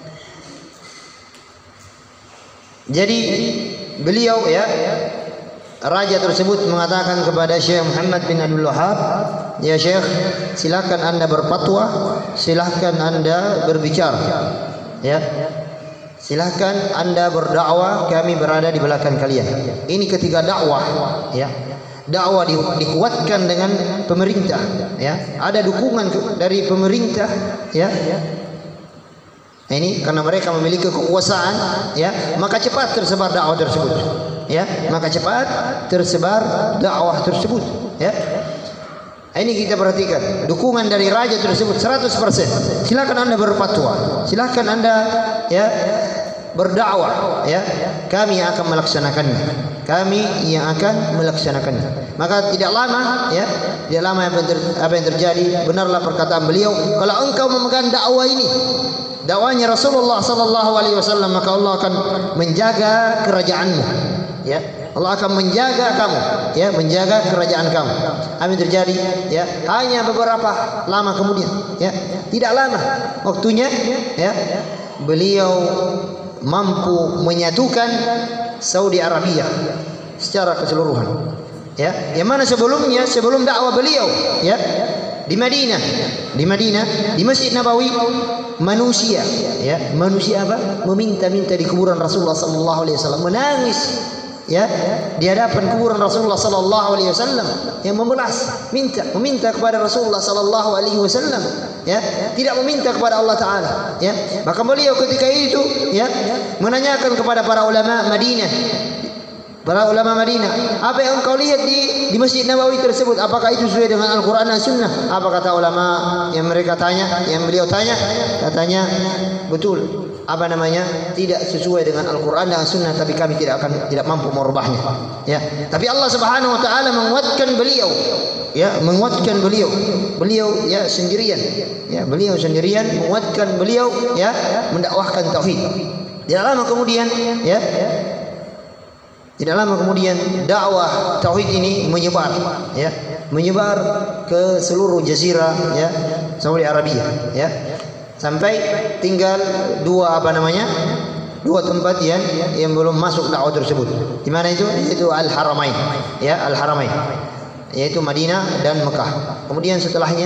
Speaker 1: Jadi beliau, ya, raja tersebut mengatakan kepada Syekh Muhammad bin Abdul Wahab, ya Syekh, silakan Anda berfatwa, silakan Anda berbicara, ya, silakan Anda berdakwah, kami berada di belakang kalian. Ini ketiga dakwah, ya. Dakwah dikuatkan dengan pemerintah, ya. Ada dukungan dari pemerintah, ya. Ini karena mereka memiliki kekuasaan, ya, maka cepat tersebar dakwah tersebut, ya, maka cepat tersebar dakwah tersebut, ya. Ini kita perhatikan dukungan dari raja tersebut 100%. Silakan Anda berfatwa, silakan Anda, ya, berdakwah, ya, kami akan melaksanakannya, kami yang akan melaksanakannya. Maka tidak lama, ya, tidak lama apa yang terjadi, benarlah perkataan beliau, kalau engkau memegang dakwah ini, dakwahnya Rasulullah sallallahu alaihi wasallam, maka Allah akan menjaga kerajaanmu, ya. Allah akan menjaga kamu, ya, menjaga kerajaan kamu. Apa yang terjadi, ya, hanya beberapa lama kemudian, ya, tidak lama waktunya, ya, beliau mampu menyatukan Saudi Arabia secara keseluruhan, ya. Yang mana sebelumnya, sebelum dakwah beliau, ya, di Madinah, di Masjid Nabawi, manusia, ya, manusia apa? Meminta-minta di kuburan Rasulullah sallallahu alaihi wasallam, menangis, ya, di hadapan kuburan Rasulullah sallallahu alaihi wasallam, yang memelas, meminta kepada Rasulullah sallallahu alaihi wasallam, ya, tidak meminta kepada Allah taala, ya. Maka beliau ketika itu, ya, menanyakan kepada para ulama Madinah, apa yang engkau lihat di Masjid Nabawi tersebut, apakah itu sesuai dengan Al-Quran dan Sunnah? Apa kata ulama yang mereka tanya, yang beliau tanya? Katanya, betul, apa namanya, tidak sesuai dengan Al-Quran dan Sunnah, tapi kami tidak mampu merubahnya, ya. Tapi Allah Subhanahu Wa Taala menguatkan beliau, ya, menguatkan beliau, ya, sendirian, ya, beliau sendirian menguatkan beliau, ya, mendakwahkan tauhid. Tidak lama kemudian, ya, tidak lama kemudian dakwah tauhid ini menyebar, ya, menyebar ke seluruh jazirah, ya, Saudi Arabia, ya, sampai tinggal dua tempat yang belum masuk dakwah tersebut. Di mana itu? Yaitu Al-Haramain, ya, Al-Haramain, yaitu Madinah dan Mekah. Kemudian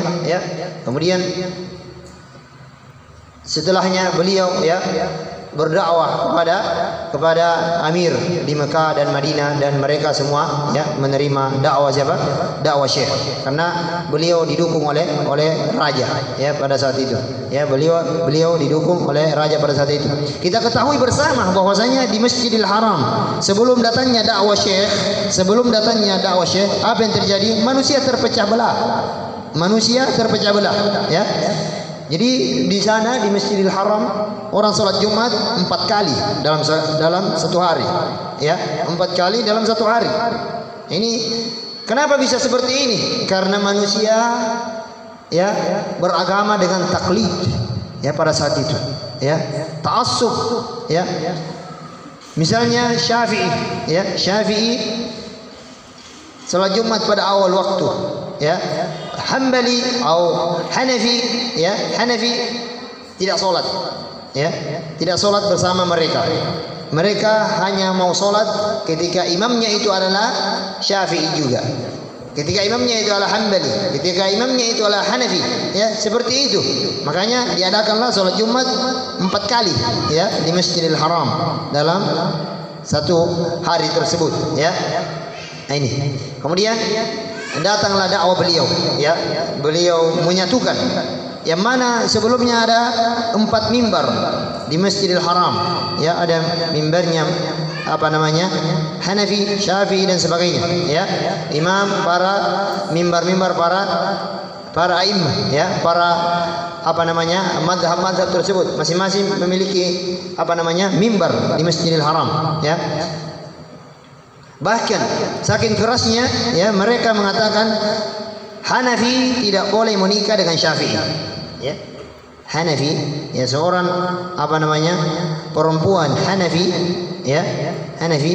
Speaker 1: setelahnya beliau, ya, berdakwah kepada amir di Mekah dan Madinah, dan mereka semua, ya, menerima dakwah siapa? Dakwah Syekh, karena beliau didukung oleh raja, ya, pada saat itu, ya, beliau didukung oleh raja pada saat itu. Kita ketahui bersama bahwasanya di Masjidil Haram sebelum datangnya dakwah Syekh, apa yang terjadi? Manusia terpecah belah, ya. Jadi di sana di Masjidil Haram orang sholat Jumat 4 kali dalam satu hari, ya, 4 kali dalam satu hari. Ini kenapa bisa seperti ini? Karena manusia, ya, beragama dengan taklid, ya, pada saat itu, ya, ta'assub, ya. Misalnya Syafi'i, ya, sholat Jumat pada awal waktu, ya. Hambali atau Hanafi, ya, Hanafi tidak sholat, ya, tidak sholat bersama mereka. Mereka hanya mau sholat ketika imamnya itu adalah Syafi'i juga, ketika imamnya itu adalah Hambali, ketika imamnya itu adalah Hanafi, ya, seperti itu. Makanya diadakanlah sholat Jumat 4 kali, ya, di Masjidil Haram dalam satu hari tersebut, ya. Nah, ini kemudian datanglah dakwah beliau, ya, beliau menyatukan, yang mana sebelumnya ada 4 mimbar di Masjidil Haram, ya, ada mimbarnya apa namanya, Hanafi, Syafi'i dan sebagainya, ya, imam, para mimbar para a'immah, ya, para apa namanya, madhab tersebut masing-masing memiliki apa namanya, mimbar di Masjidil Haram, ya. Bahkan saking kerasnya, ya, mereka mengatakan Hanafi tidak boleh menikah dengan Syafi'i, ya. Hanafi, ya, seorang apa namanya, perempuan Hanafi, ya, Hanafi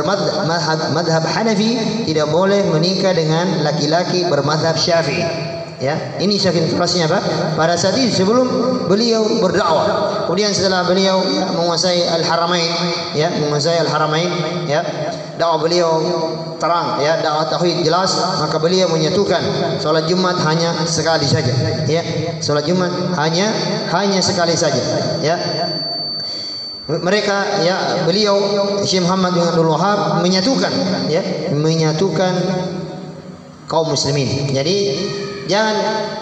Speaker 1: madhab Hanafi tidak boleh menikah dengan laki-laki bermadhab Syafi'i. Ya, ini saking kerasnya apa? Pada saat itu sebelum beliau berdakwah. Kemudian setelah beliau menguasai Al-Haramain, ya, menguasai Al-Haramain, ya, dakwah beliau terang, ya, dakwah tauhid jelas, maka beliau menyatukan salat Jumat hanya sekali saja, ya. Salat Jumat hanya sekali saja, ya. Mereka, ya, beliau Syekh Muhammad bin Abdul Wahab menyatukan, ya, menyatukan kaum muslimin. Jadi jangan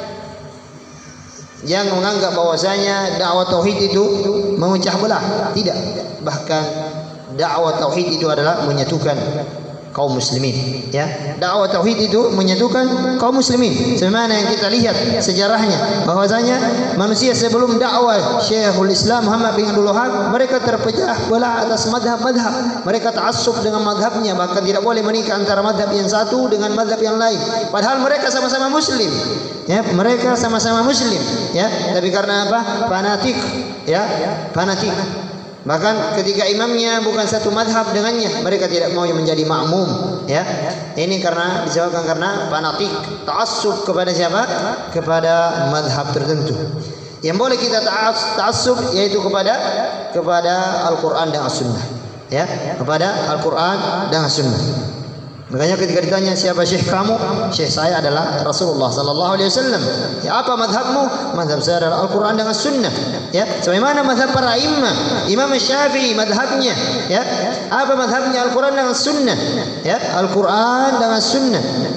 Speaker 1: menganggap bahwasanya dakwah tauhid itu memecah belah, tidak. Bahkan dakwah tauhid itu adalah menyatukan kaum muslimin, ya. Dakwah tauhid itu menyatukan kaum muslimin. Sebagaimana yang kita lihat sejarahnya bahwasanya manusia sebelum dakwah Syekhul Islam Muhammad bin Abdul Wahab, mereka terpecah belah atas madhab-madhab. Mereka ta'assub dengan madhabnya, bahkan tidak boleh menikah antara madhab yang satu dengan madhab yang lain. Padahal mereka sama-sama muslim, ya, mereka sama-sama muslim, ya. Tapi karena apa? Fanatik, ya, fanatik. Bahkan ketika imamnya bukan satu madhab dengannya, mereka tidak mau menjadi makmum, ya. Ini karena disebabkan karena fanatik, ta'assub kepada siapa? Kepada madhab tertentu. Yang boleh kita ta'assub yaitu kepada Al-Quran dan As-Sunnah, ya, kepada Al-Quran dan As-Sunnah. Makanya ketika ditanya siapa syekh kamu, syekh saya adalah Rasulullah sallallahu alaihi wasallam. Ya, apa madhabmu? Madhab saya adalah Al-Quran dan As-Sunnah. Ya, sebagaimana madhab para imam. Imam Syafi'i madhabnya, ya, apa madhabnya? Al-Quran dan As-Sunnah. Ya, Al-Quran dan As-Sunnah.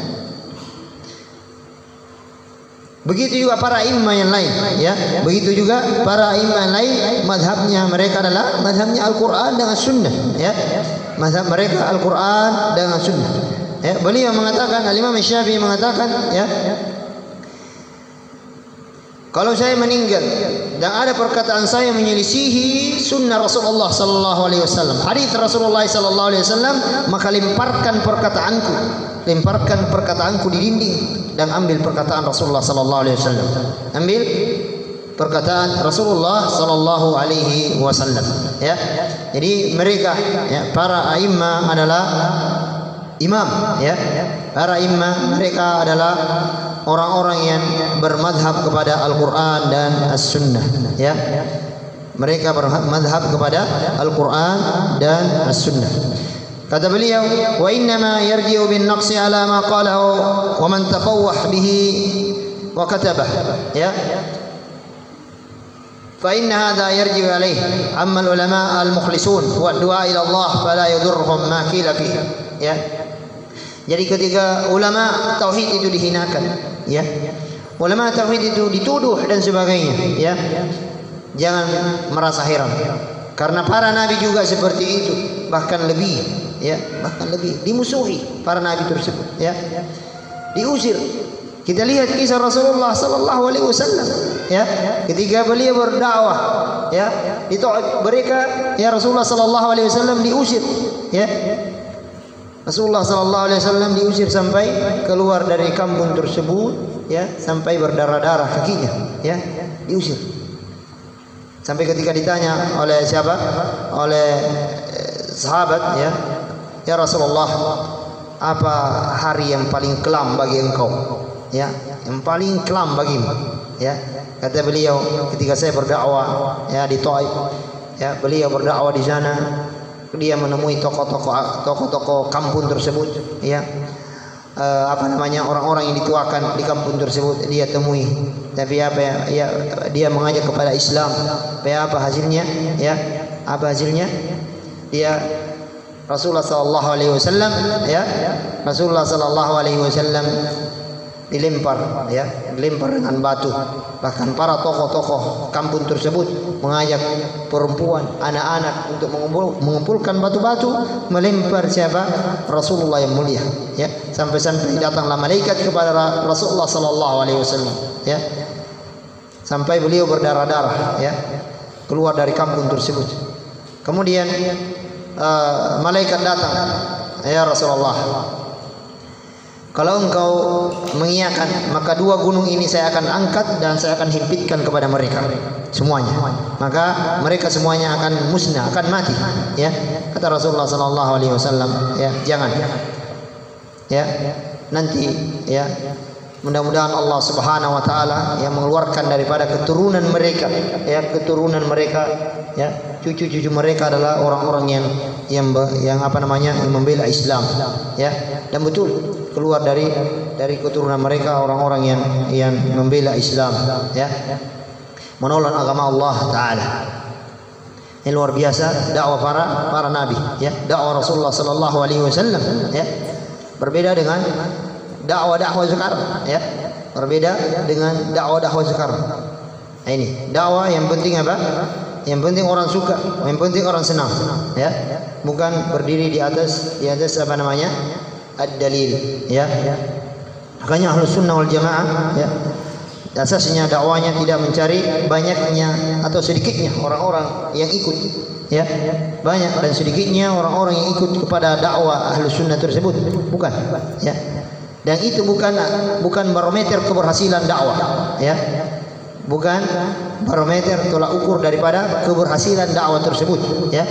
Speaker 1: Begitu juga para imam yang lain, ya. Begitu juga para imam yang lain, madhabnya mereka adalah madhabnya Al-Quran dan As-Sunnah, ya. Mazhab mereka Al-Quran dan As-Sunnah. Ya, beliau mengatakan, Al-Imam Syafi'i mengatakan, ya, kalau saya meninggal dan ada perkataan saya menyelisihi sunnah Rasulullah sallallahu alaihi wasallam, hadis Rasulullah sallallahu alaihi wasallam, maka lemparkan perkataanku di dinding dan ambil perkataan Rasulullah sallallahu alaihi wasallam. Ambil perkataan Rasulullah sallallahu alaihi wasallam, ya. Jadi mereka, ya, para a'immah adalah imam, ya. Para imam mereka adalah orang-orang yang bermadhab kepada Al-Quran dan As-Sunnah, ya. Mereka bermadhab kepada Al-Quran dan As-Sunnah. Kata beliau, wa innama yarji'u bin naqsi ala ma qalahu wa man taqawwah bihi wa katabah, ya. فإن هذا يرجع عليه أما العلماء المخلصون والدعاء إلى الله فلا يضرهم ما قيل فيه, ya. Jadi ketika ulama tauhid itu dihinakan, ya, ulama tauhid itu dituduh dan sebagainya, ya, jangan merasa heran, karena para nabi juga seperti itu, bahkan lebih, ya, bahkan lebih dimusuhi para nabi tersebut, ya, diusir. Kita lihat kisah Rasulullah sallallahu alaihi wasallam, ya, ketika beliau berdakwah, ya, di Taif, mereka, ya, Rasulullah sallallahu alaihi wasallam diusir, ya. Rasulullah sallallahu alaihi wasallam diusir sampai keluar dari kampung tersebut, ya, sampai berdarah-darah kakinya, ya, diusir. Sampai ketika ditanya oleh siapa? Oleh sahabat, ya Rasulullah, apa hari yang paling kelam bagi engkau? Ya, yang paling kelam bagimu, ya. Kata beliau, ketika saya berdakwah, ya, di Taif, ya, beliau berdakwah di sana, dia menemui tokoh-tokoh kampung tersebut, ya, orang-orang yang dituakan di kampung tersebut dia temui. Tapi apa, ya, dia mengajak kepada Islam. Apa hasilnya? Ya, apa hasilnya? Dia Rasulullah sallallahu alaihi wasallam, ya, Rasulullah sallallahu alaihi wasallam dilempar, ya, dilempar dengan batu. Bahkan para tokoh-tokoh kampung tersebut mengajak perempuan, anak-anak untuk mengumpulkan batu-batu melempar siapa? Rasulullah yang mulia, ya. Sampai-sampai datanglah malaikat kepada Rasulullah sallallahu alaihi wasallam, ya. Sampai beliau berdarah-darah, ya, keluar dari kampung tersebut. Kemudian malaikat datang, ya Rasulullah, kalau engkau mengiyakan, maka dua gunung ini saya akan angkat dan saya akan himpitkan kepada mereka semuanya. Maka mereka semuanya akan musnah, akan mati, ya. Kata Rasulullah sallallahu alaihi wasallam, ya, jangan, ya, nanti, ya, Mudah-mudahan Allah Subhanahu wa taala yang mengeluarkan daripada keturunan mereka, ya, keturunan mereka, ya, cucu-cucu mereka adalah orang-orang yang apa namanya, yang membela Islam, ya. Dan betul keluar dari keturunan mereka orang-orang yang membela Islam, ya. Menolong agama Allah taala. Ini luar biasa dakwah para nabi, ya. Dakwah Rasulullah sallallahu alaihi wasallam, ya. Berbeda dengan dakwah sekarang, ya. Berbeda dengan dakwah sekarang. Nah, ini dakwah yang penting apa? Yang penting orang suka, yang penting orang senang, ya. Bukan berdiri di atas apa namanya? Ad-dalil, ya. Makanya Ahlus Sunnah wal Jamaah, ya, asasnya dakwanya tidak mencari banyaknya atau sedikitnya orang-orang yang ikut, ya. Banyak dan sedikitnya orang-orang yang ikut kepada dakwah Ahlus Sunnah tersebut, bukan, ya. Dan itu bukan barometer keberhasilan dakwah, ya. Bukan barometer tolak ukur daripada keberhasilan dakwah tersebut, ya.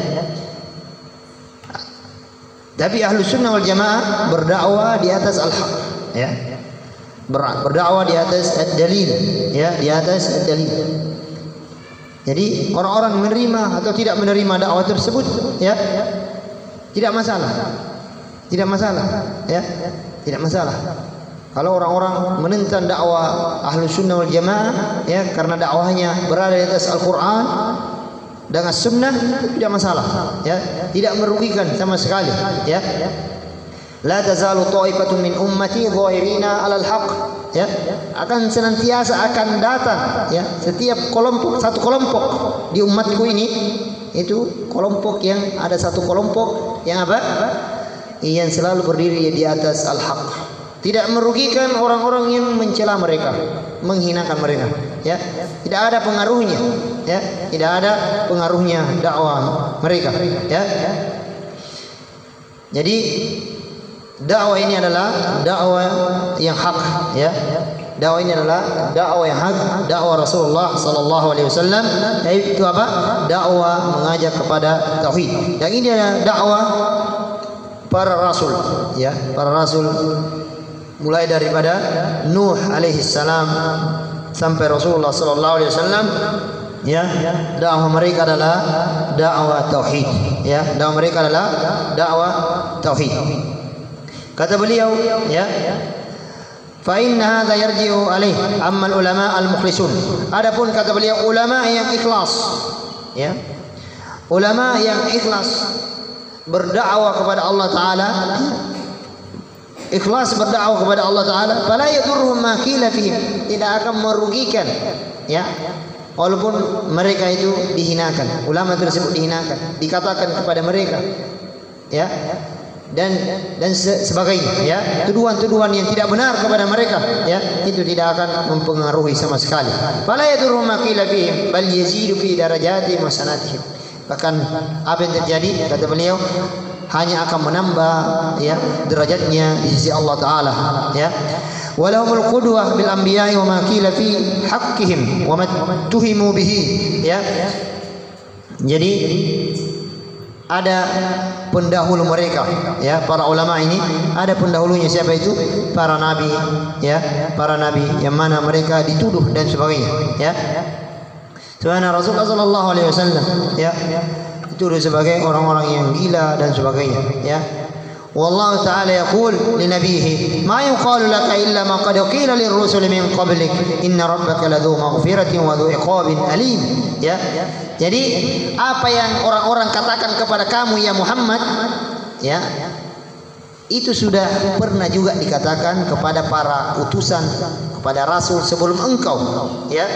Speaker 1: Tapi Ahlus Sunnah wal Jamaah berdakwah di atas al-haq, ya. Berdakwah di atas ad-dalil, ya, di atas ad-dalil. Jadi orang-orang menerima atau tidak menerima dakwah tersebut, ya, tidak masalah. Tidak masalah, ya. Tidak masalah. Kalau orang-orang menentang dakwah Ahlus Sunnah wal Jamaah, ya, karena dakwahnya berada di atas Al-Qur'an dan As-Sunnah, tidak masalah, ya. Tidak merugikan sama sekali, ya. La tazalu ta'ifatun min ummati dhahirina 'alal haqq, ya. Akan senantiasa akan datang, ya, setiap satu kelompok di umatku ini, itu kelompok yang ada satu kelompok yang apa? Yang selalu berdiri di atas al-haq, tidak merugikan orang-orang yang mencela mereka, menghinakan mereka, ya. Tidak ada pengaruhnya, ya, tidak ada pengaruhnya dakwah mereka, ya. Jadi dakwah ini adalah dakwah yang hak, ya. Dakwah ini adalah dakwah yang hak, dakwah Rasulullah sallallahu alaihi wasallam, yaitu apa? Dakwah mengajak kepada tauhid. Dan ini adalah dakwah para rasul, ya, para rasul mulai daripada Nuh alaihi salam sampai Rasulullah sallallahu alaihi wasallam, ya. Dakwah mereka adalah dakwah tauhid, ya. Dakwah mereka adalah dakwah tauhid. Kata beliau, ya, fa inna hadza yarji'u alaihi amma ulama al-mukhlisun. Adapun kata beliau ulama yang ikhlas, ya. Ulama yang ikhlas berdakwah kepada Allah taala, ikhlas berdakwah kepada Allah taala, fala yadurruhum ma qila fihim, tidak akan merugikan, ya, walaupun mereka itu dihinakan, ulama tersebut dihinakan, dikatakan kepada mereka, ya, dan sebagainya, ya, tuduhan-tuduhan yang tidak benar kepada mereka, ya, itu tidak akan mempengaruhi sama sekali. Fala yadurruhum ma qila fihim bal yazidu fi darajatihim wa sanatihim. Bahkan apa yang terjadi, kata beliau, hanya akan menambah, ya, derajatnya di sisi Allah taala, ya. Walahumul qudwah bil anbiya'i wa ma qila fi haqqihim wa ma tuhimu bihi, ya. Jadi ada pendahulu mereka, ya, para ulama ini ada pendahulunya. Siapa itu? Para nabi, ya, para nabi yang mana mereka dituduh dan sebagainya, ya. Sebenarnya Rasulullah sallallahu alaihi wasallam, ya, dituduh sebagai orang-orang yang gila dan sebagainya, ya. Wallahu ta'ala yaqul li nabiyhi ma yuqalu laka illa ma qad qila lirrusul min qablik inna rabbaka ladzu maghfiratin wa dzu iqabin alim, ya. Jadi apa yang orang-orang katakan kepada kamu ya Muhammad, ya, itu sudah pernah juga dikatakan kepada para utusan, kepada rasul sebelum engkau, ya.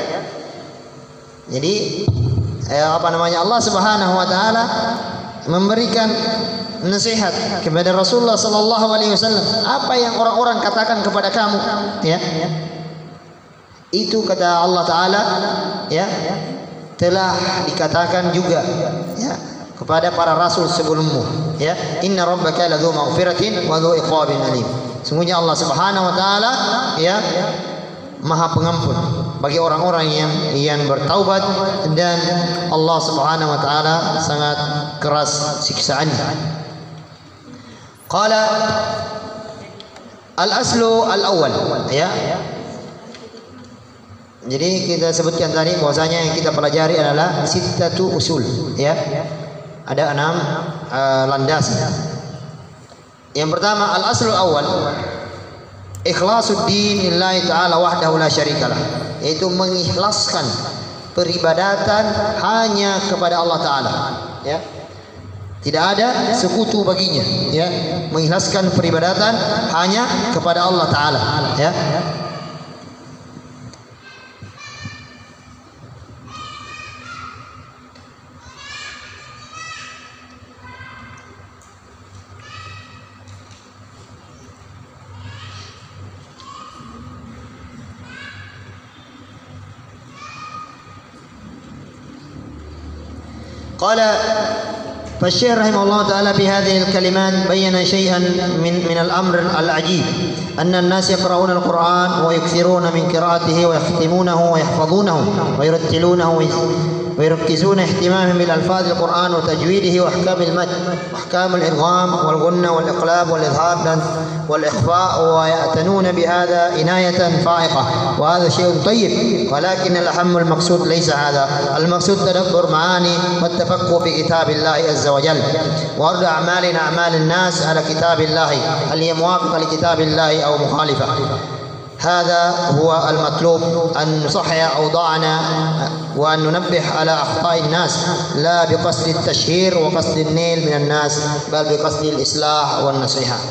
Speaker 1: Jadi apa namanya, Allah Subhanahu wa taala memberikan nasihat kepada Rasulullah sallallahu alaihi wasallam, apa yang orang-orang katakan kepada kamu, ya, itu kata Allah taala, ya, telah dikatakan juga, ya, kepada para rasul sebelummu, ya. Inna rabbaka ladzu maghfiratin wa dzu iqabin alim. Sungguhnya Allah Subhanahu wa taala, ya, Maha Pengampun bagi orang-orang yang bertaubat, dan Allah Subhanahu wa taala sangat keras siksaannya. Qala Al-aslu al-awwal, ya. Jadi kita sebutkan tadi bahwasanya yang kita pelajari adalah sittatu usul, ya. Ada 6 landasan. Yang pertama al-aslul awal ikhlasuddin lillahi ta'ala wahdahu la syarikalah, yaitu mengikhlaskan peribadatan hanya kepada Allah Ta'ala, ya. Tidak ada sekutu baginya, ya. Mengikhlaskan peribadatan hanya kepada Allah Ta'ala, ya. قال فالشيخ رحمه الله تعالى بهذه الكلمات بين شيئا من الأمر العجيب أن الناس يقرؤون القرآن ويكثرون من قراءته ويختمونه ويحفظونه ويرتلونه ويركزون اهتمامهم بالألفاظ القرآن وتجويده وأحكام المد وأحكام الإدغام والغنة والإقلاب والإظهار والإخفاء ويأتنون بهذا عناية فائقة، وهذا شيء طيب، ولكن الأهم المقصود ليس هذا. المقصود تدبر معاني والتفقه في كتاب الله عز وجل، وأرد أعمالنا أعمال الناس على كتاب الله، هل هي موافقة لكتاب الله أو مخالفة. هذا هو المطلوب، أن نصحح أوضاعنا وأن ننبه على أخطاء الناس، لا بقصد التشهير وقصد النيل من الناس، بل بقصد الإصلاح والنصيحة.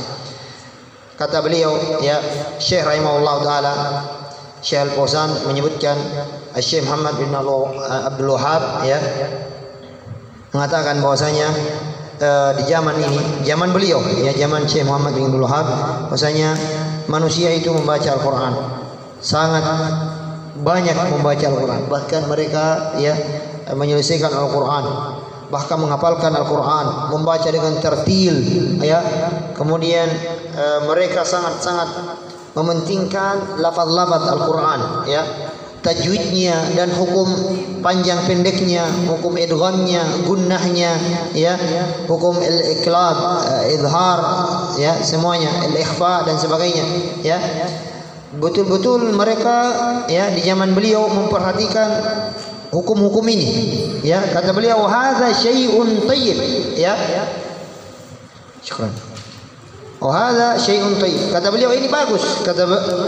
Speaker 1: Kata beliau, ya, Syekh rahimahullah taala, Syekh Al-Fauzan menyebutkan Syekh Muhammad bin Abdul Wahhab, ya, mengatakan bahwasanya di zaman ini, zaman beliau, ya, zaman Syekh Muhammad bin Abdul Wahhab, bahwasanya manusia itu membaca Al-Quran, sangat banyak membaca Al-Quran, bahkan mereka, ya, menyelesaikan Al-Quran, bahkan menghafalkan Al-Quran, membaca dengan tertil, ya. Kemudian mereka sangat-sangat mementingkan lafaz-lafaz Al-Quran, ya, tajwidnya dan hukum panjang pendeknya, hukum idghamnya, gunnahnya, ya, hukum al-iqlab, izhar, ya, semuanya, al-ikhfa dan sebagainya, ya. Betul-betul mereka, ya, di zaman beliau memperhatikan hukum-hukum ini, ya. Kata beliau, hadza syai'un thayyib, ya. Syukran. Oh, hadza syai'un thayyib. Kata beliau, ini bagus. Kata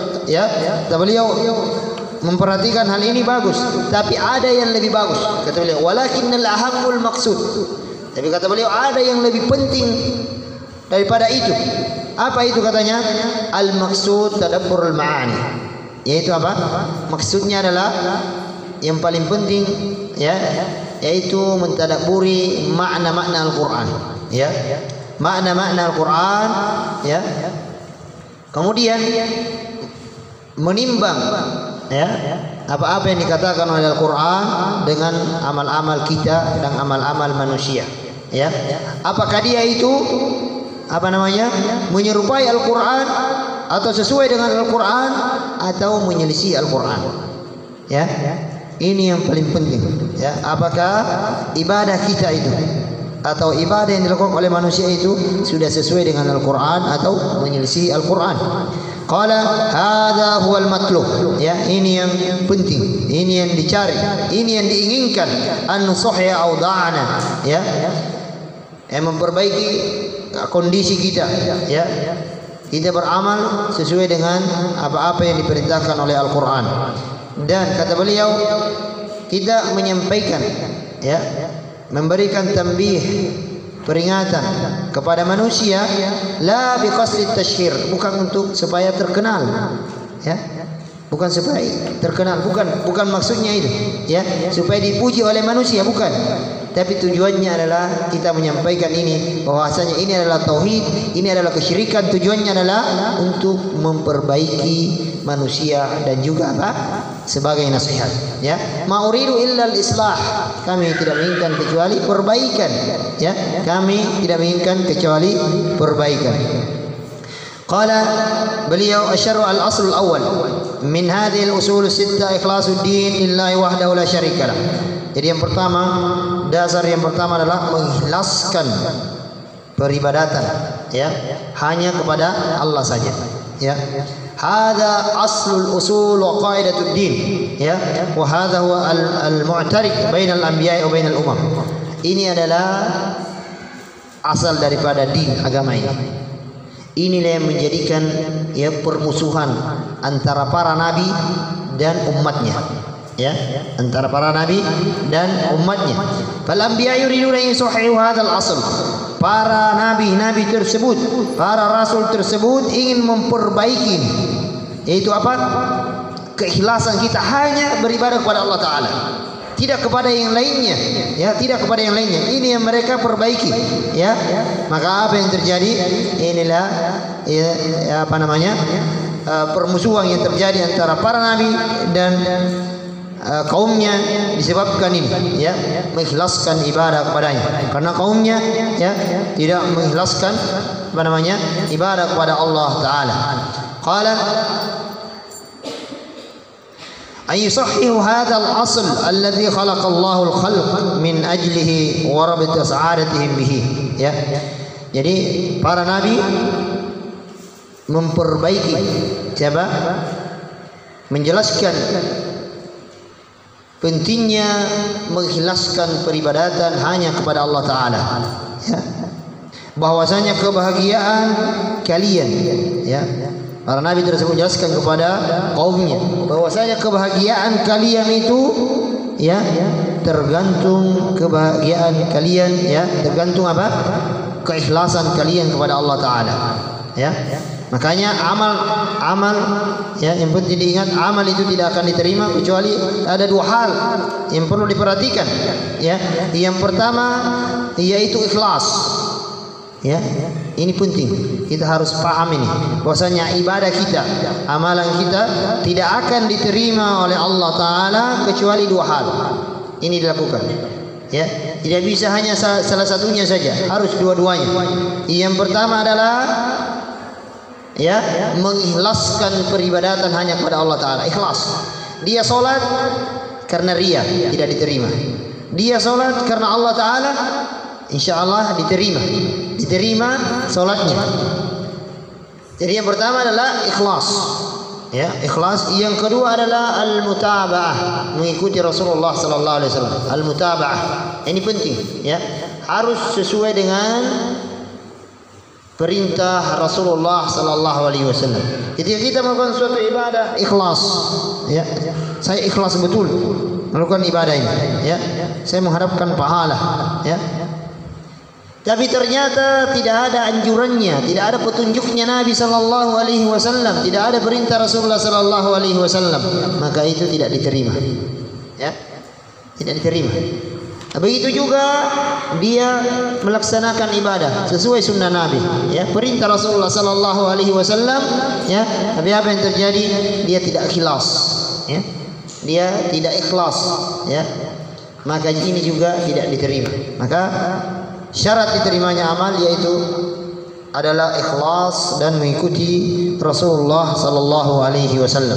Speaker 1: beliau memperhatikan hal ini bagus, tapi ada yang lebih bagus. Kata beliau, walakinnal ahammul maqsud. Tapi kata beliau, ada yang lebih penting daripada itu. Apa itu katanya? Al maqsud tadabburul ma'ani. Yaitu apa? Maksudnya adalah yang paling penting, ya, yaitu mentadabburi makna-makna Al-Qur'an, ya. Makna-makna Al-Quran, ya. Kemudian menimbang, ya, apa-apa yang dikatakan oleh Al-Quran dengan amal-amal kita dan amal-amal manusia, ya. Apakah dia itu, apa namanya, menyerupai Al-Quran atau sesuai dengan Al-Quran atau menyelisih Al-Quran, ya. Ini yang paling penting, ya. Apakah ibadah kita itu atau ibadah yang dilakukan oleh manusia itu sudah sesuai dengan Al-Quran atau menyelisih Al-Quran. Qala hadza huwal matlub, ya, ini yang penting, ini yang dicari, ini yang diinginkan, an nusahhiha awda'ana, ya, yang memperbaiki kondisi kita, ya. Kita beramal sesuai dengan apa-apa yang diperintahkan oleh Al-Quran. Dan kata beliau, kita menyampaikan, ya, memberikan tanbih, peringatan kepada manusia, la biqasdi tashhir, bukan untuk supaya terkenal, ya, bukan supaya terkenal, bukan maksudnya itu, ya, supaya dipuji oleh manusia, bukan. Tapi tujuannya adalah kita menyampaikan ini, bahwasanya ini adalah tauhid, ini adalah kesyirikan. Tujuannya adalah untuk memperbaiki manusia dan juga apa? Sebagai nasihat, ya. Ma uridu illa al-islah, kami tidak menginginkan kecuali perbaikan, ya. Kami tidak menginginkan kecuali perbaikan. Qala beliau, asyarru al-asl al-awwal min hadhihi al-usul as-sittah ikhlasuddin lillahi wahdahu la syarikalah. Jadi yang pertama, dasar yang pertama adalah mengikhlaskan peribadatan, ya, hanya kepada Allah saja, Ya, hada aslul usul wa qaidatud din. Ya, wa hadha huwa al-mu'tarik bainal anbiya'i wa bainal umam. Ini adalah asal daripada din agama ini. Inilah yang menjadikan ya permusuhan antara para nabi dan umatnya. Ya, antara para nabi dan umatnya. Fal anbiya yuriduna an yusahihu hadzal asl. Para nabi-nabi tersebut, para rasul tersebut ingin memperbaiki, yaitu apa? Keikhlasan kita hanya beribadah kepada Allah Ta'ala, tidak kepada yang lainnya, ya, tidak kepada yang lainnya. Ini yang mereka perbaiki, ya. Maka apa yang terjadi? Inilah ya, apa namanya, permusuhan yang terjadi antara para nabi dan kaumnya disebabkan ini, ya, mengikhlaskan ibadah kepadanya, karena kaumnya ya tidak mengikhlaskan apa namanya ibadah kepada Allah Ta'ala. Qala ay yusahhihu hadha al-asl alladhi khalaqa Allahu al-khalq min ajlihi wa rabita sa'adatihim bihi. Ya, jadi para nabi memperbaiki, siapa? Menjelaskan pentingnya mengikhlaskan peribadatan hanya kepada Allah Ta'ala, ya. Bahwasanya kebahagiaan kalian, ya, para nabi tersebut menjelaskan kepada kaumnya bahwasanya kebahagiaan kalian itu, ya, tergantung kebahagiaan kalian, ya, tergantung apa? Keikhlasan kalian kepada Allah Ta'ala, ya. Makanya amal ya, yang penting diingat, amal itu tidak akan diterima kecuali ada dua hal yang perlu diperhatikan, ya. Yang pertama yaitu ikhlas, ya. Ini penting, kita harus paham ini, bahwasanya ibadah kita, amalan kita tidak akan diterima oleh Allah Ta'ala kecuali dua hal ini dilakukan, ya. Tidak bisa hanya salah satunya saja, harus dua-duanya. Yang pertama adalah ya, mengikhlaskan peribadatan hanya kepada Allah Ta'ala, ikhlas. Dia solat karena riya, tidak diterima. Dia solat karena Allah Ta'ala, insya Allah diterima solatnya. Jadi yang pertama adalah ikhlas, ya, ikhlas. Yang kedua adalah al-mutaba'ah, mengikuti Rasulullah Sallallahu Alaihi Wasallam. Al-mutaba'ah ini penting, ya, harus sesuai dengan perintah Rasulullah Sallallahu Alaihi Wasallam. Ketika kita melakukan suatu ibadah, ikhlas, ya, saya ikhlas betul melakukan ibadah ini, ya, saya mengharapkan pahala, ya. Tapi ternyata tidak ada anjurannya, tidak ada petunjuknya Nabi Sallallahu Alaihi Wasallam, tidak ada perintah Rasulullah Sallallahu Alaihi Wasallam, maka itu tidak diterima, ya, tidak diterima. Begitu juga dia melaksanakan ibadah sesuai sunnah Nabi, ya, perintah Rasulullah Sallallahu Alaihi Wasallam, ya. Tapi apa yang terjadi? Dia tidak ikhlas, ya, dia tidak ikhlas, ya. Maka ini juga tidak diterima. Maka syarat diterimanya amal yaitu adalah ikhlas dan mengikuti Rasulullah Sallallahu Alaihi Wasallam.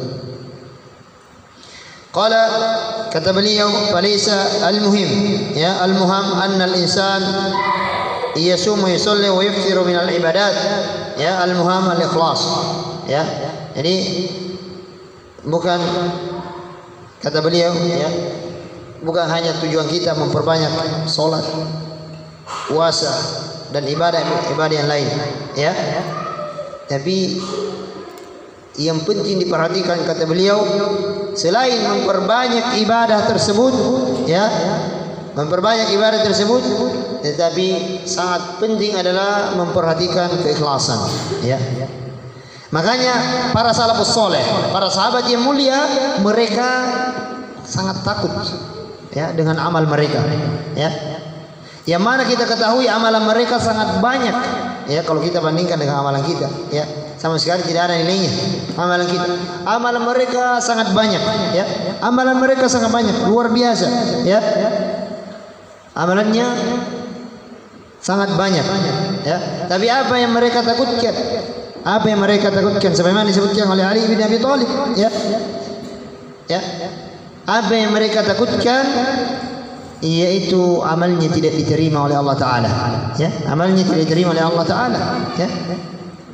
Speaker 1: Qala, kata beliau, falaysa al-muhim, ya, al-muham anna al-insan yasumu yusalli wa yuftiru min al-ibadat, ya, al-muham al-ikhlas, ya. Jadi bukan, kata beliau, ya, bukan hanya tujuan kita memperbanyak salat, puasa dan ibadah yang lain, ya. Tapi yang penting diperhatikan, kata beliau, selain memperbanyak ibadah tersebut, ya, memperbanyak ibadah tersebut, tetapi sangat penting adalah memperhatikan keikhlasan, ya. Makanya para salafus soleh, para sahabat yang mulia, mereka sangat takut, ya, dengan amal mereka, ya. Yang mana kita ketahui amalan mereka sangat banyak, ya, kalau kita bandingkan dengan amalan kita, ya, sama sekali tidak ada nilainya amalan kita. Amalan mereka sangat banyak, ya, amalan mereka sangat banyak, luar biasa, ya, amalannya sangat banyak, ya. Tapi apa yang mereka takutkan? Apa yang mereka takutkan? Sebagaimana disebutkan oleh Ali bin Abi Thalib, ya, ya, apa yang mereka takutkan? Yaitu amalnya tidak diterima oleh Allah Ta'ala, ya, amalnya tidak diterima oleh Allah Ta'ala, ya.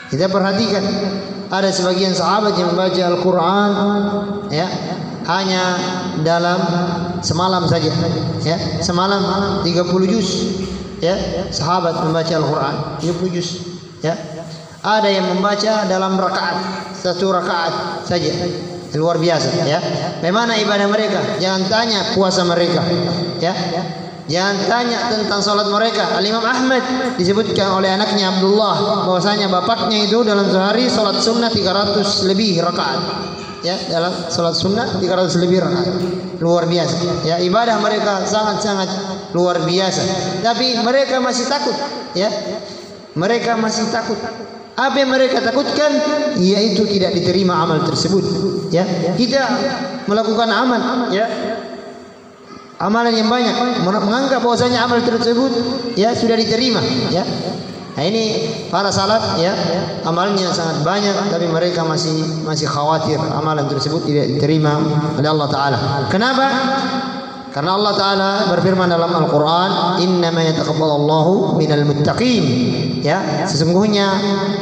Speaker 1: Kita perhatikan, ada sebagian sahabat yang membaca Al-Quran ya hanya dalam semalam saja, ya semalam 30 juz, ya sahabat membaca Al-Quran 30 juz, ya. Ada yang membaca dalam rakaat, 1 rakaat saja, luar biasa, ya. Bagaimana ibadah mereka? Jangan tanya puasa mereka, ya. Jangan tanya tentang salat mereka. Al-Imam Ahmad disebutkan oleh anaknya Abdullah bahwasanya bapaknya itu dalam sehari salat sunnah 300 lebih rakaat. Ya, dalam salat sunnah 300 lebih rakaat. Luar biasa. Ya, ibadah mereka sangat-sangat luar biasa. Tapi mereka masih takut, ya. Mereka masih takut. Apa yang mereka takutkan? Yaitu tidak diterima amal tersebut, ya. Kita melakukan amal, ya. Amalan yang banyak, menganggap bahwasanya amal tersebut ya sudah diterima, ya. Nah, ini para salaf, ya, amalnya sangat banyak tapi mereka masih khawatir amalan tersebut tidak diterima oleh Allah Taala. Kenapa? Karena Allah Taala berfirman dalam Al-Qur'an, "Innama yataqabbalallahu minal muttaqin." Ya, sesungguhnya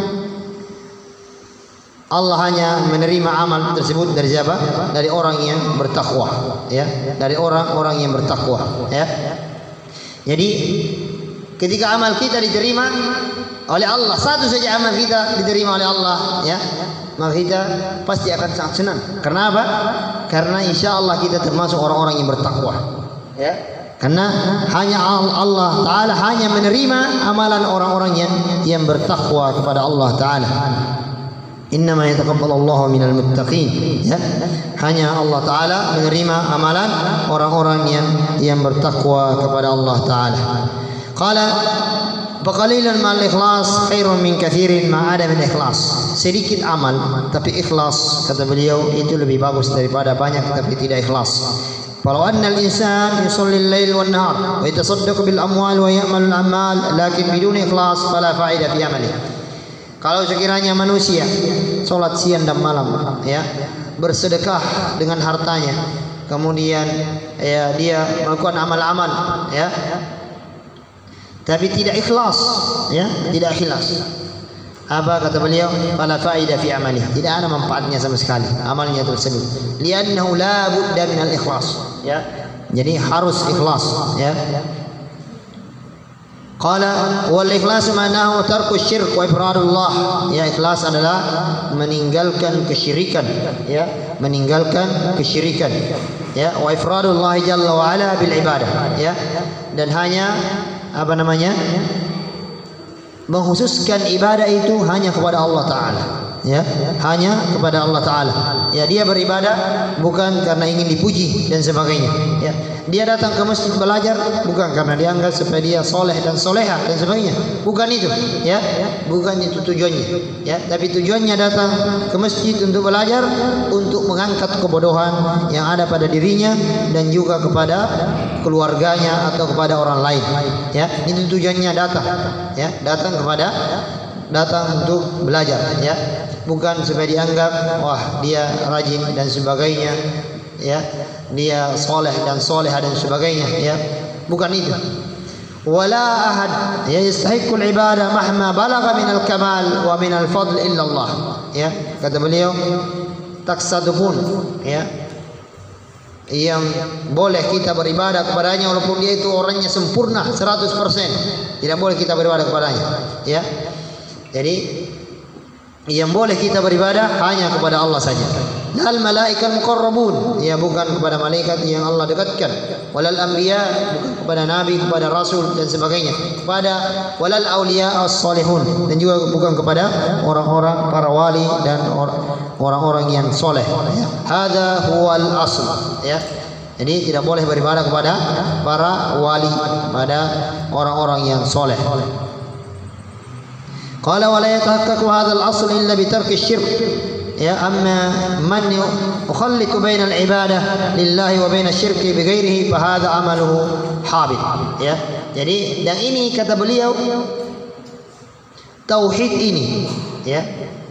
Speaker 1: Allah hanya menerima amal tersebut dari siapa? Dari orang yang bertakwa, ya. Dari orang-orang yang bertakwa, ya. Jadi ketika amal kita diterima oleh Allah, satu saja amal kita diterima oleh Allah, ya, maka kita pasti akan sangat senang. Karena apa? Karena insya Allah kita termasuk orang-orang yang bertakwa, ya. Karena hanya Allah Taala hanya menerima amalan orang-orang yang bertakwa kepada Allah Taala. Innama yataqabbalallahu minal muttaqin, ya. Hanya Allah Taala menerima amalan orang-orang yang bertakwa kepada Allah Taala. Qala faqalilan ma'al ikhlas khairun min katsirin ma adam ikhlas. Sedikit amal tapi ikhlas, kata beliau, itu lebih bagus daripada banyak tapi tidak ikhlas. Walau anna al-insan yusalli al-lail wan nahar wa yatasaddaqu bil amwal wa ya'malu al-a'mal lakin bidun ikhlas fala fa'ida fi amalihi. Kalau sekiranya manusia sholat siang dan malam, ya, bersedekah dengan hartanya, kemudian ya dia melakukan amal-amal, ya, tapi tidak ikhlas, ya, tidak ikhlas. Apa kata beliau? Fala faida fi amali. Tidak ada manfaatnya sama sekali amalnya tersebut. Li'annahu la budda minal ikhlas, ya. Jadi harus ikhlas, ya. Qala wal ikhlasu ma'nahu tarku syirk wa ifradullah. Ya, ikhlas adalah meninggalkan kesyirikan, ya, meninggalkan kesyirikan, ya, wa ifradullah jalla wa ala bil ibadah, ya, dan hanya apa namanya? Mengkhususkan ibadah itu hanya kepada Allah Taala, ya, hanya kepada Allah Taala. Ya, dia beribadah bukan karena ingin dipuji dan sebagainya, ya. Dia datang ke masjid belajar bukan karena dianggap supaya dia soleh dan soleha dan sebagainya, bukan itu, ya, bukan itu tujuannya, ya. Tapi tujuannya datang ke masjid untuk belajar, untuk mengangkat kebodohan yang ada pada dirinya dan juga kepada keluarganya atau kepada orang lain, ya. Itu tujuannya datang, ya, datang untuk belajar, ya, bukan supaya dianggap wah dia rajin dan sebagainya, ya, dia soleh dan soleha dan sebagainya, ya, bukan itu. Wala ahad yastahiqul ibadah mahma balagha minal kamal wa minal fadl illa Allah, ya, kata beliau, tak satu pun, ya, yang boleh kita beribadah kepadanya walaupun dia itu orangnya sempurna 100%, tidak boleh kita beribadah kepadanya, ya. Jadi yang boleh kita beribadah hanya kepada Allah saja. Al malaikat muqarrabun, ya, bukan kepada malaikat yang Allah dekatkan. Walal anbiya, bukan kepada nabi, kepada rasul dan sebagainya. Kepada walal auliya as-salihun, dan juga bukan kepada orang-orang para wali dan orang-orang yang soleh. Ya. Hada huwal asl, ya. Jadi tidak boleh beribadah kepada para wali, pada orang-orang yang soleh. Qala wa la yatahaqqaqu hadzal asl illa bi tarki asy-syirk. Ya, amma man yukhallitu bainal ibadah lillahi wa bainasy syirki bi ghairihi fa hadza amaluhu habit. Ya. Jadi dan ini kata beliau tauhid ini, ya,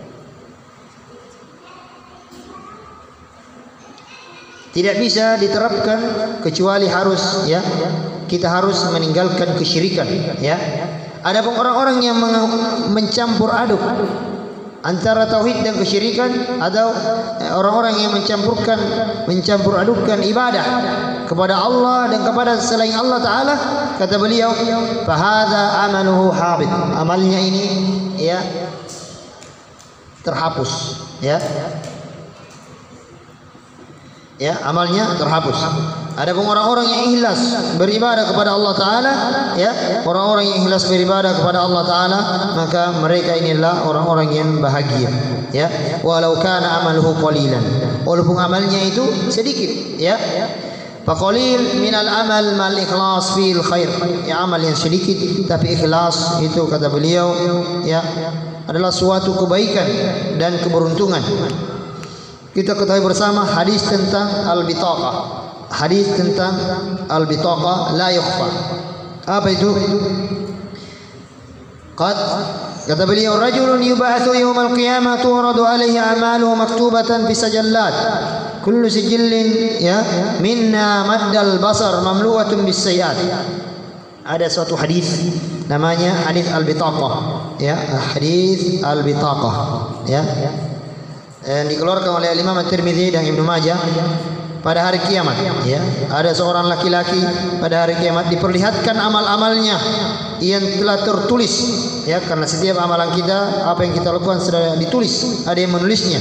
Speaker 1: tidak bisa diterapkan kecuali harus, ya, kita harus meninggalkan kesyirikan, ya. Adapun orang-orang yang mencampur aduk antara tauhid dan kesyirikan, atau orang-orang yang mencampur adukkan ibadah kepada Allah dan kepada selain Allah Ta'ala, kata beliau, fahadha amaluhu habit, amalnya ini ya terhapus, ya amalnya terhapus. Adapun orang-orang yang ikhlas beribadah kepada Allah Ta'ala, orang-orang yang ikhlas beribadah kepada Allah Ta'ala, maka mereka inilah orang-orang yang bahagia, walau kana amaluhu qalilan, walaupun amalnya itu sedikit, faqalil minal amal mal ikhlas fil khair, amal yang sedikit tapi ikhlas itu, kata beliau, adalah suatu kebaikan dan keberuntungan. Kita ketahui bersama hadis tentang al-bitaqah. Hadis tentang al-bitaqah la yukhfa. Apa itu? Kata beliau, rajulun yub'atsu yaumal qiyamah turadu alaihi a'maluhu maktubatan fi sajallat. Kullu sijillin minna maddal basar mamlu'atun bis sayyi'at. Ada suatu hadis namanya hadis al-bitaqah, hadis al-bitaqah, yang dikeluarkan oleh Imam At-Tirmidzi dan Ibnu Majah. Pada hari kiamat, ada seorang laki-laki pada hari kiamat diperlihatkan amal-amalnya yang telah tertulis, karena setiap amalan kita, apa yang kita lakukan sudah ditulis, ada yang menulisnya,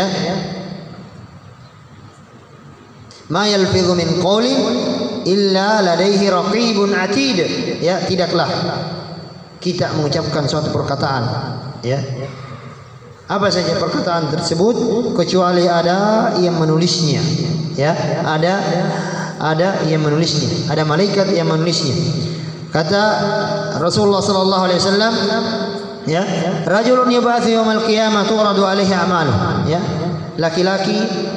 Speaker 1: ma yalfidhu min qawlin illa ladaihi raqibun atid, tidaklah kita mengucapkan suatu perkataan, apa saja perkataan tersebut, kecuali ada yang menulisnya, ada yang menulisnya, ada malaikat yang menulisnya. Kata Rasulullah sallallahu alaihi wasallam, rajulun yub'atsu yaumal qiyamah turadu alaihi a'maluhu, laki-laki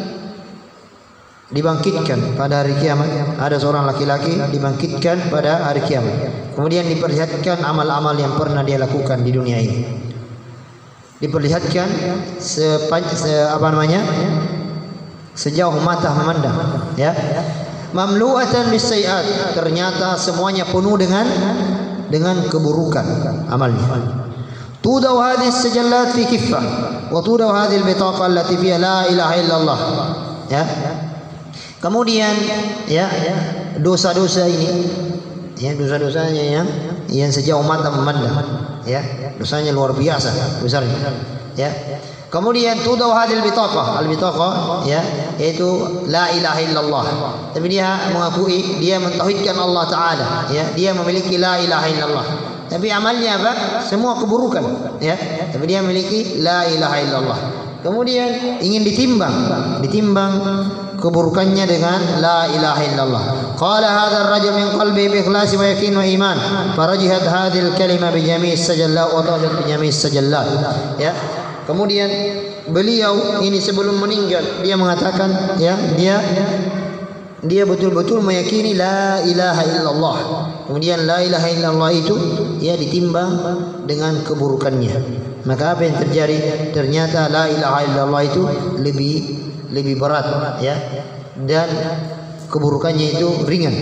Speaker 1: dibangkitkan pada hari kiamat. Ada seorang laki-laki dibangkitkan pada hari kiamat, kemudian diperlihatkan amal-amal yang pernah dia lakukan di dunia ini. Diperlihatkan sejauh mata memandang, mamlu'atan bis sayyi'at, ternyata semuanya penuh dengan keburukan amalnya. Tudaw hadhihi sajallat fi kiffah wa tudaw hadhihi al-bitaqa allati fiha la ilaha illallah, kemudian dosa-dosa ini, dosa-dosanya yang sejauh mata memandang, dosanya luar biasa besarnya, kemudian tudaw hadil bitaqah, al-bitaqah yaitu la ilaha illallah, tapi dia mengakui, dia mentauhidkan Allah Ta'ala, dia memiliki la ilaha illallah, tapi amalnya apa? Semua keburukan, tapi dia memiliki la ilaha illallah. Kemudian ingin ditimbang keburukannya dengan la ilaha illallah. Qala hadzal rajul min qalbi bi ikhlasi wa yaqin wa iman, farajihat hadhil kalima bi jami'i sajallat wa tajat bi jami'i sajallat. Kemudian beliau ini sebelum meninggal dia mengatakan, dia betul-betul meyakini la ilaha illallah. Kemudian la ilaha illallah itu ditimbang dengan keburukannya. Maka apa yang terjadi? Ternyata la ilaha illallah itu lebih berat, dan keburukannya itu ringan,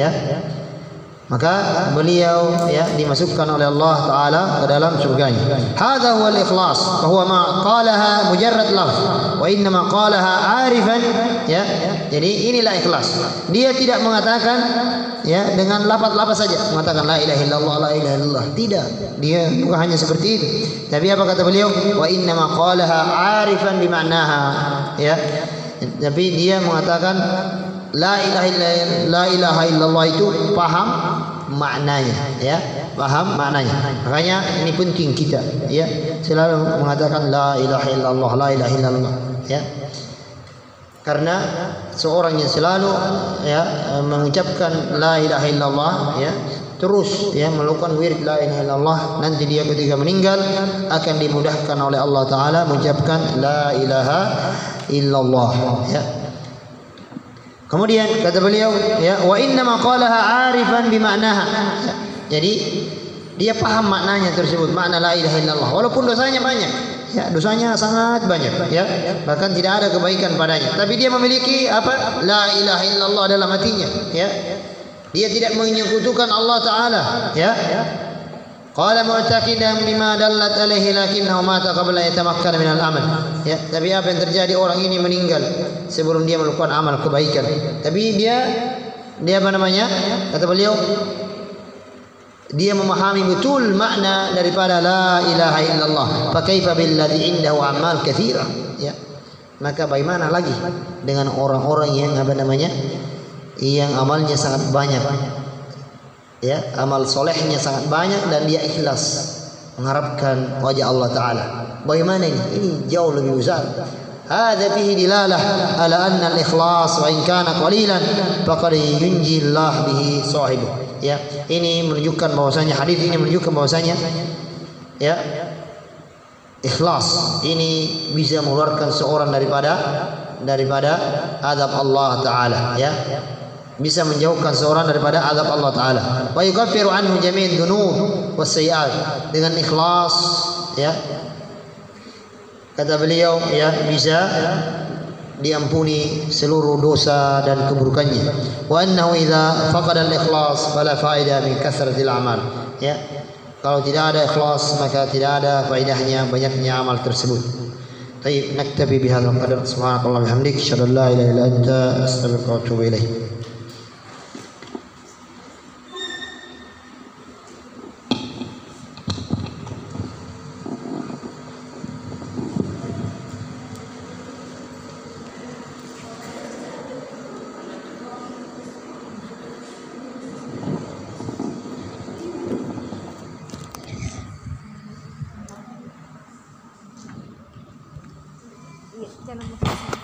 Speaker 1: maka beliau dimasukkan oleh Allah Ta'ala ke dalam surganya. Hadza huwa al-ikhlas, fa huwa ma qalaha mujarrad lafz wa inna ma qalaha arifan, jadi inilah ikhlas. Dia tidak mengatakan dengan lafaz-lafaz saja mengatakan la ilaha illallah, la ilaha illallah, tidak, dia bukan hanya seperti itu, tapi apa kata beliau, wa inna ma qalaha arifan bi ma'naha, tapi dia mengatakan la ilaha illallah itu paham maknanya, paham maknanya. Makanya ini penting kita selalu mengatakan la ilaha illallah, la ilaha illallah, karena seorang yang selalu mengucapkan la ilaha illallah, terus melakukan wirid la ilaha illallah, nanti dia ketika meninggal akan dimudahkan oleh Allah Ta'ala mengucapkan la ilaha illallah, Kemudian kata beliau, wa inna ma qalaha arifan bi ma'naha, jadi dia paham maknanya tersebut, makna la ilaha illallah, walaupun dosanya banyak, dosanya sangat banyak, bahkan tidak ada kebaikan padanya, tapi dia memiliki apa? La ilaha illallah dalam hatinya, dia tidak menyekutukan Allah Ta'ala, Qala mu'taqidan bima dallat alaihi lakinnahu mata qabla yatamakkana min al-amal. Ya, tapi apa yang terjadi, orang ini meninggal sebelum dia melakukan amal kebaikan. Tapi dia apa namanya? Kata beliau, dia memahami betul makna daripada la ilaha illallah. Fa kaifa billadzi indahu amal katsira. Ya. Maka bagaimana lagi dengan orang-orang yang apa namanya? Yang amalnya sangat banyak. Ya, amal solehnya sangat banyak dan dia ikhlas mengharapkan wajah Allah Ta'ala. Bagaimana ini? Ini jauh lebih besar. Hadza fihi dilalah ala anna al-ikhlas wa in kana qalilan faqad yunji Allah bihi sahibu. Ya, ini menunjukkan bahwasanya, hadis ini menunjukkan bahwasanya ya, ikhlas ini bisa mengeluarkan seorang daripada azab Allah Ta'ala, ya. Bisa menjauhkan seorang daripada azab Allah Ta'ala. Wa yukaffiru anhu jami' dzunub wassayi'at. Dengan ikhlas, ya, kata beliau, ya, bisa diampuni seluruh dosa dan keburukannya. Wa annahu idza faqada al-ikhlas fala fa'idah min kathratil a'mal. Ya. Kalau tidak ada ikhlas maka tidak ada faedahnya banyaknya amal tersebut. Baik, naktabi bihadzal qadar. Subhanallahi wa bihamdihi, asyhadu an la ilaha illa anta, astaghfiruka wa atubu ilaik.
Speaker 2: Jangan lupa